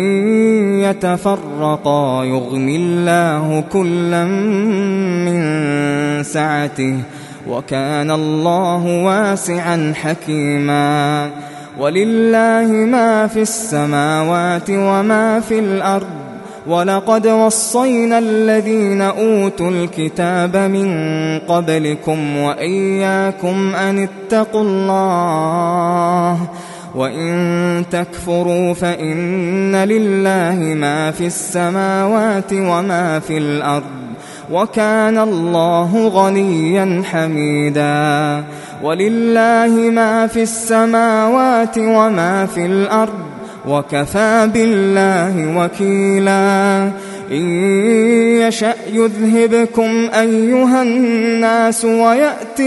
يتفرقا يغني الله كلا من سعته وكان الله واسعا حكيما ولله ما في السماوات وما في الأرض ولقد وصينا الذين أوتوا الكتاب من قبلكم وإياكم أن اتقوا الله وإن تكفروا فإن لله ما في السماوات وما في الأرض وكان الله غنيا حميدا ولله ما في السماوات وما في الأرض وكفى بالله وكيلا إن يشأ يذهبكم أيها الناس ويأت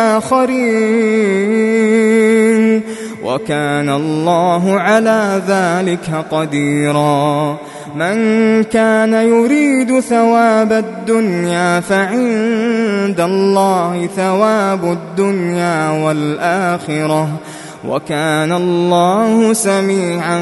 بآخرين وكان الله على ذلك قديرا من كان يريد ثواب الدنيا فعند الله ثواب الدنيا والآخرة وكان الله سميعا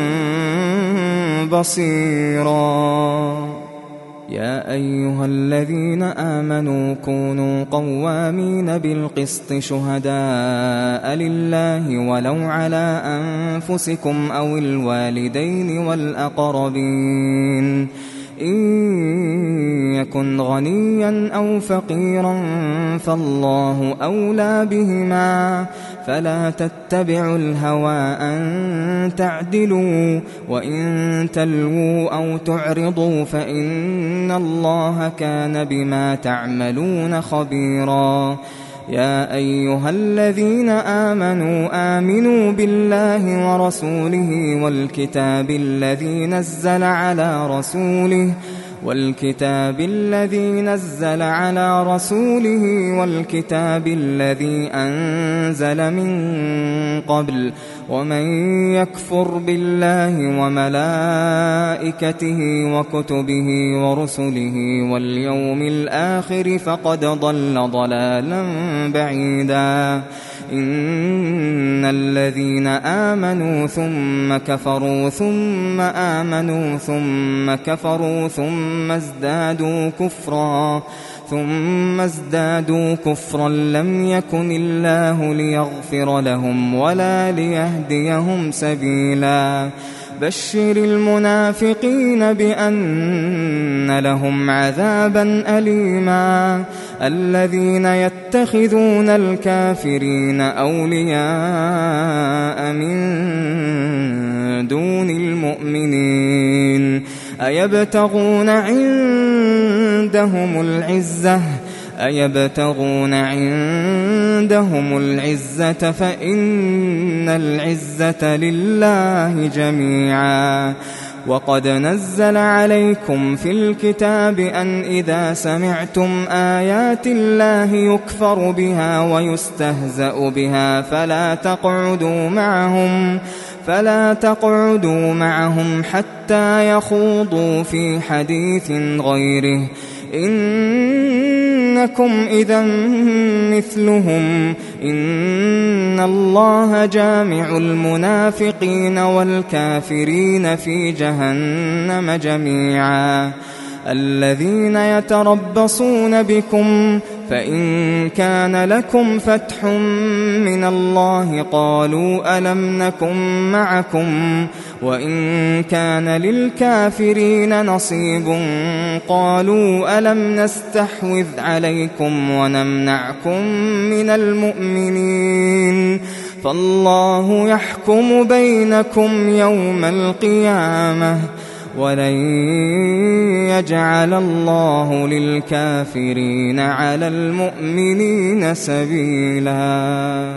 بصيرا يا أيها الذين آمنوا كونوا قوامين بالقسط شهداء لله ولو على أنفسكم أو الوالدين والأقربين إن يكن غنيا أو فقيرا فالله أولى بهما فلا تتبعوا الهوى أن تعدلوا وإن تلووا أو تعرضوا فإن الله كان بما تعملون خبيرا يا أيها الذين آمنوا آمنوا بالله ورسوله والكتاب الذي نزل على رسوله والكتاب الذي نزل على رسوله والكتاب الذي أنزل من قبل ومن يكفر بالله وملائكته وكتبه ورسله واليوم الآخر فقد ضل ضلالا بعيدا إن الذين آمنوا ثم كفروا ثم آمنوا ثم كفروا ثم ازدادوا كفرا ثم ازدادوا كفرا لم يكن الله ليغفر لهم ولا ليهديهم سبيلا بشر المنافقين بأن لهم عذابا أليما الذين يتخذون الكافرين أولياء من دون المؤمنين أيبتغون عندهم العزة أيبتغون عندهم العزة فإن العزة لله جميعا وقد نزل عليكم في الكتاب أن إذا سمعتم آيات الله يكفر بها ويستهزأ بها فلا تقعدوا معهم فلا تقعدوا معهم حتى يخوضوا في حديث غيره إنكم إذا مثلهم إن الله جامع المنافقين والكافرين في جهنم جميعا الذين يتربصون بكم فإن كان لكم فتح من الله قالوا ألم نكن معكم وإن كان للكافرين نصيب قالوا ألم نستحوذ عليكم ونمنعكم من المؤمنين فالله يحكم بينكم يوم القيامة ولن يجعل الله للكافرين على المؤمنين سبيلا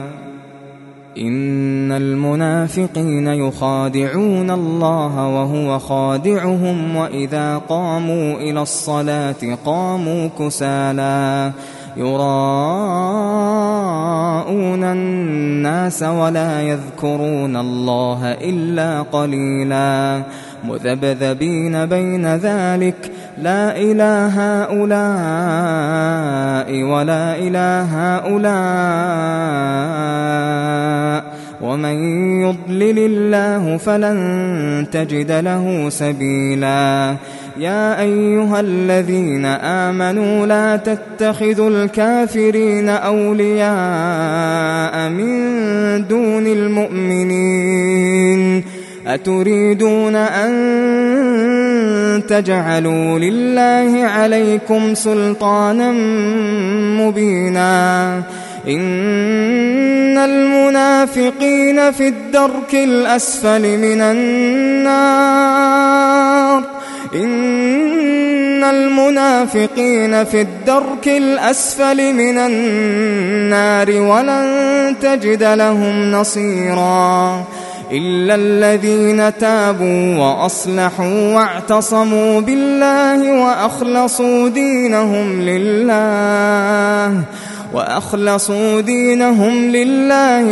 إن المنافقين يخادعون الله وهو خادعهم وإذا قاموا إلى الصلاة قاموا كسالى يراءون الناس ولا يذكرون الله إلا قليلا مذبذبين بين ذلك لا إله هؤلاء ولا إله هؤلاء ومن يضلل الله فلن تجد له سبيلا يا أيها الذين آمنوا لا تتخذوا الكافرين أولياء من دون المؤمنين أتريدون أن تجعلوا لله عليكم سلطانا مبينا إن المنافقين في الدرك الأسفل من النار إن المنافقين في الدرك الأسفل من النار ولن تجد لهم نصيرا إلا الذين تابوا وأصلحوا واعتصموا بالله وأخلصوا دينهم لله وأخلصوا دينهم لله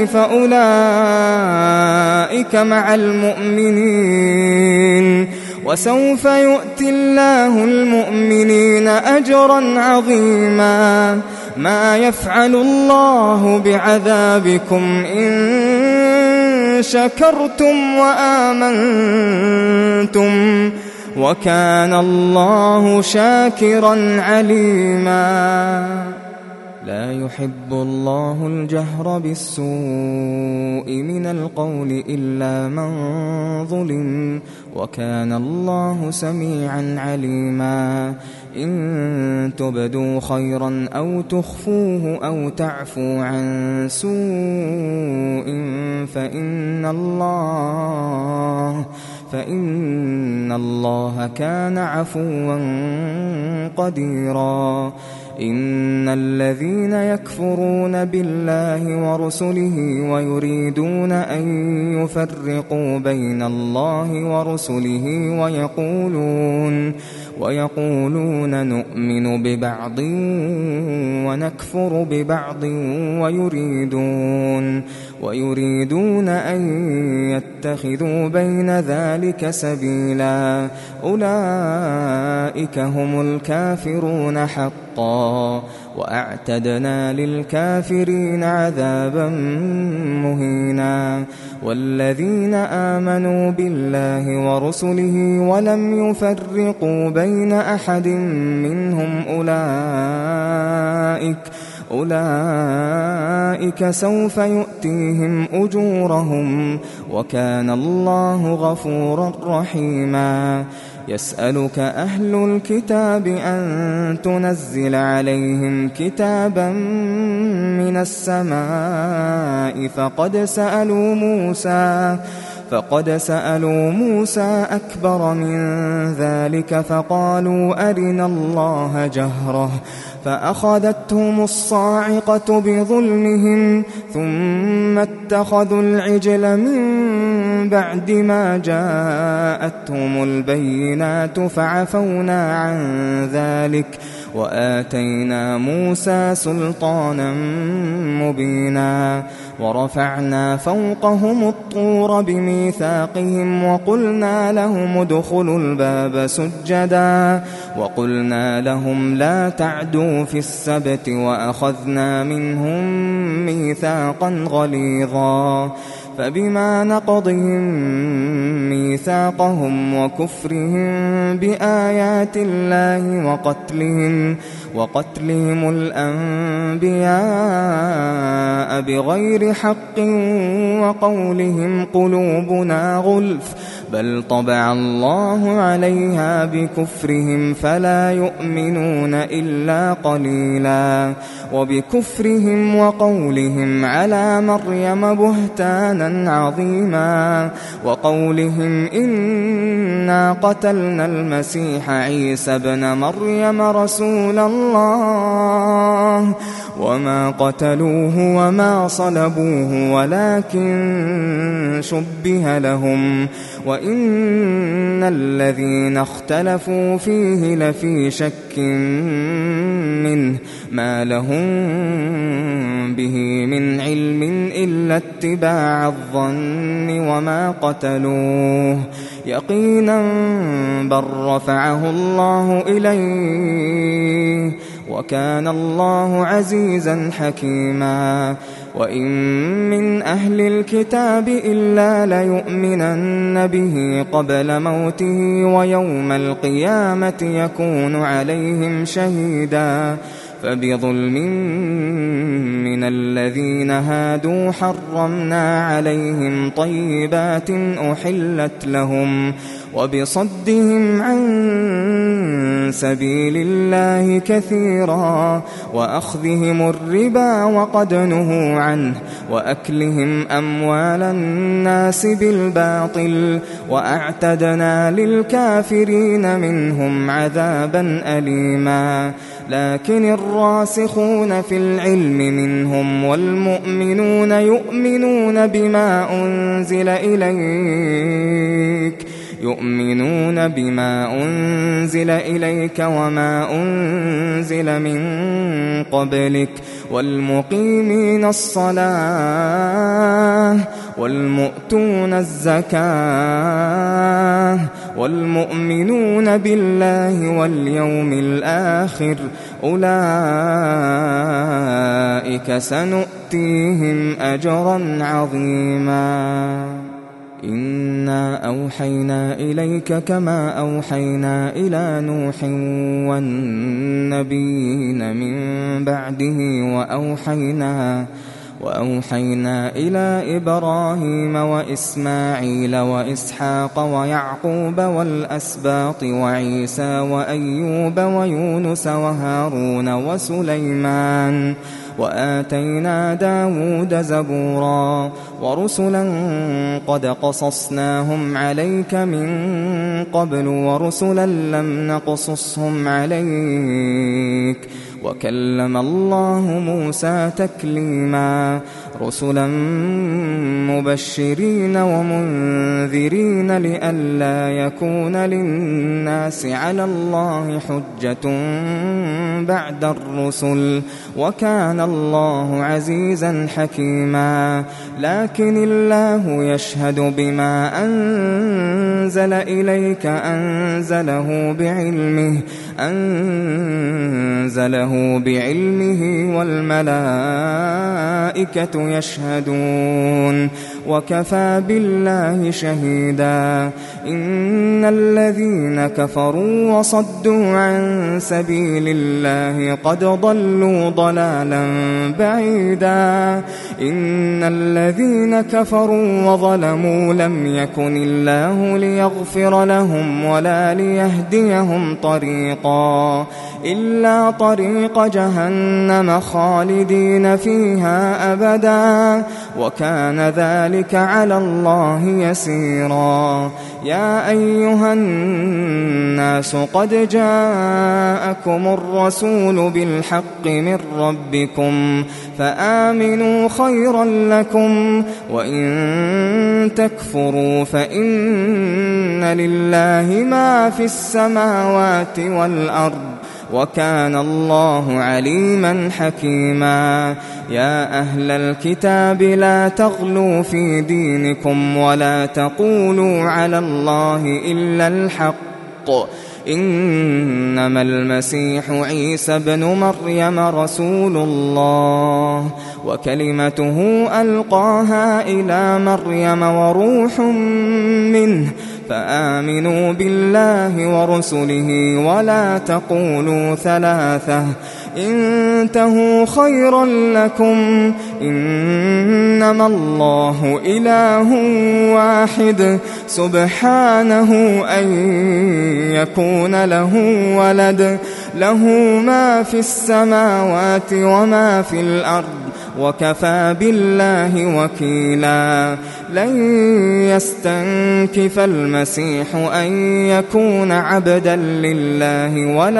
فأولئك مع المؤمنين وسوف يؤتي الله المؤمنين أجرا عظيما ما يفعل الله بعذابكم إن شكرتم وآمنتم وكان الله شاكرا عليما لا يحب الله الجهر بالسوء من القول إلا من ظلم وكان الله سميعا عليما إن تبدوا خيرا أو تخفوه أو تعفوا عن سوء فإن الله فإن الله كان عفوا قديرا إن الذين يكفرون بالله ورسله ويريدون أن يفرقوا بين الله ورسله ويقولون ويقولون نؤمن ببعض ونكفر ببعض ويريدون ويريدون أن يتخذوا بين ذلك سبيلا أولئك هم الكافرون حقا وأعتدنا للكافرين عذابا مهينا والذين آمنوا بالله ورسله ولم يفرقوا بين أحد منهم أولئك أولئك سوف يؤتيهم أجورهم وكان الله غفورا رحيما يسألك أهل الكتاب أن تنزل عليهم كتابا من السماء فقد سألوا موسى فقد سألوا موسى أكبر من ذلك فقالوا أرنا الله جهرة فأخذتهم الصاعقة بظلمهم ثم اتخذوا العجل من بعد ما جاءتهم البينات فعفونا عن ذلك وآتينا موسى سلطانا مبينا ورفعنا فوقهم الطور بميثاقهم وقلنا لهم ادخلوا الباب سجدا وقلنا لهم لا تعدوا في السبت وأخذنا منهم ميثاقا غليظا فبما نقضهم ميثاقهم وكفرهم بآيات الله وقتلهم وقتلهم الأنبياء بغير حق وقولهم قلوبنا غلف بل طبع الله عليها بكفرهم فلا يؤمنون إلا قليلا وبكفرهم وقولهم على مريم بهتانا عظيما وقولهم إنا قتلنا المسيح عيسى ابن مريم رسول الله وما قتلوه وما صلبوه ولكن شبه لهم وإن الذين اختلفوا فيه لفي شك منه ما لهم به من علم إلا اتباع الظن وما قتلوه يقينا بل رفعه الله إليه وكان الله عزيزا حكيما وإن من أهل الكتاب إلا ليؤمنن به قبل موته ويوم القيامة يكون عليهم شهيدا فبظلم من الذين هادوا حرمنا عليهم طيبات أحلت لهم وبصدهم عن سبيل الله كثيرا وأخذهم الربا وقد نهوا عنه وأكلهم أموال الناس بالباطل وأعتدنا للكافرين منهم عذابا أليما لكن الراسخون في العلم منهم والمؤمنون يؤمنون بما أنزل إليك يؤمنون بما أنزل إليك وما أنزل من قبلك والمقيمين الصلاة والمؤتون الزكاة والمؤمنون بالله واليوم الآخر أولئك سنؤتيهم أجرا عظيما إنا أوحينا إليك كما أوحينا إلى نوح والنبيين من بعده وأوحينا وأوحينا إلى إبراهيم وإسماعيل وإسحاق ويعقوب والأسباط وعيسى وأيوب ويونس وهارون وسليمان وآتينا داود زبورا ورسلا قد قصصناهم عليك من قبل ورسلا لم نقصصهم عليك وكلم الله موسى تكليما رسلا مبشرين ومنذرين لئلا يكون للناس على الله حجة بعد الرسل وكان الله عزيزا حكيما لكن الله يشهد بما أنزل إليك أنزله بعلمه أنزله بعلمه والملائكة يشهدون وكفى بالله شهيدا إن الذين كفروا وصدوا عن سبيل الله قد ضلوا ضلالا بعيدا إن الذين كفروا وظلموا لم يكن الله ليغفر لهم ولا ليهديهم طريقا إلا طريق جهنم خالدين فيها أبدا وكان ذلك على الله يسيرا يا أيها الناس قد جاءكم الرسول بالحق من ربكم فآمنوا خيرا لكم وإن تكفروا فإن لله ما في السماوات والأرض وكان الله عليما حكيما يا أهل الكتاب لا تغلوا في دينكم ولا تقولوا على الله إلا الحق إنما المسيح عيسى بن مريم رسول الله وكلمته ألقاها إلى مريم وروح منه فآمنوا بالله ورسله ولا تقولوا ثلاثة انتهوا خيرا لكم إنما الله إله واحد سبحانه أن يكون له ولد له ما في السماوات وما في الأرض وكفى بالله وكيلا لن يستنكف المسيح أن يكون عبدا لله ولا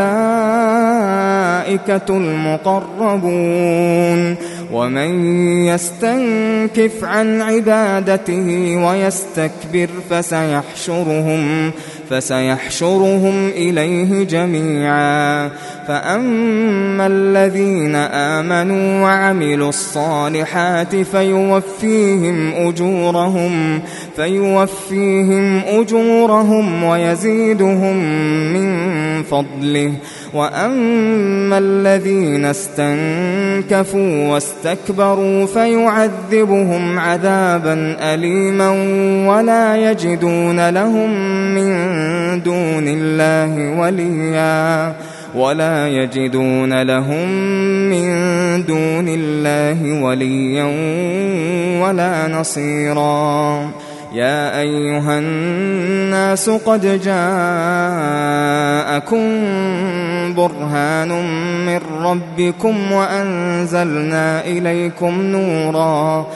الملائكة المقربون ومن يستنكف عن عبادته ويستكبر فسيحشرهم فسيحشرهم إليه جميعا فأما الذين آمنوا وعملوا الصالحات فيوفيهم أجورهم فيوفيهم أجورهم ويزيدهم من فضله وأما الذين استنكفوا واستكبروا فيعذبهم عذابا أليما ولا يجدون لهم من دون الله وليا ولا يجدون لهم من دون الله وليا ولا نصيرا يا أيها الناس قد جاءكم برهان من ربكم وأنزلنا إليكم نورا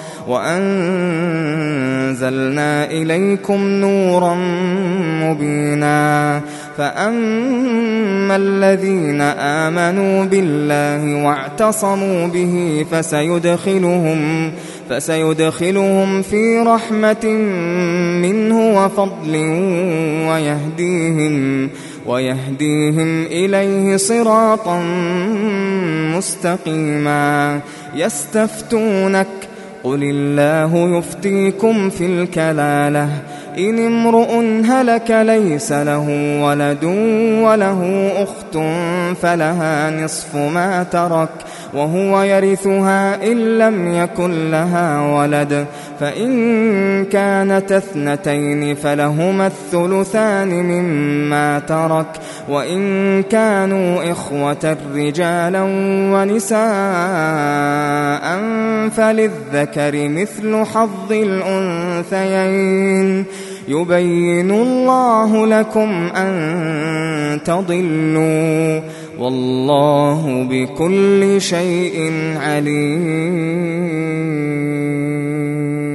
وأنزلنا إليكم نورا مبينا فأما الذين آمنوا بالله واعتصموا به فسيدخلهم فسيدخلهم في رحمة منه وفضل ويهديهم ويهديهم إليه صراطا مستقيما يستفتونك قل الله يفتيكم في الكلالة إن امرؤ هلك ليس له ولد وله أخت فلها نصف ما ترك وهو يرثها إن لم يكن لها ولد فإن كانت اثنتين فلهما الثلثان مما ترك وإن كانوا إخوة رجالا ونساء فللذكر مثل حظ الأنثيين يبين الله لكم أن تضلوا والله بكل شيء عليم.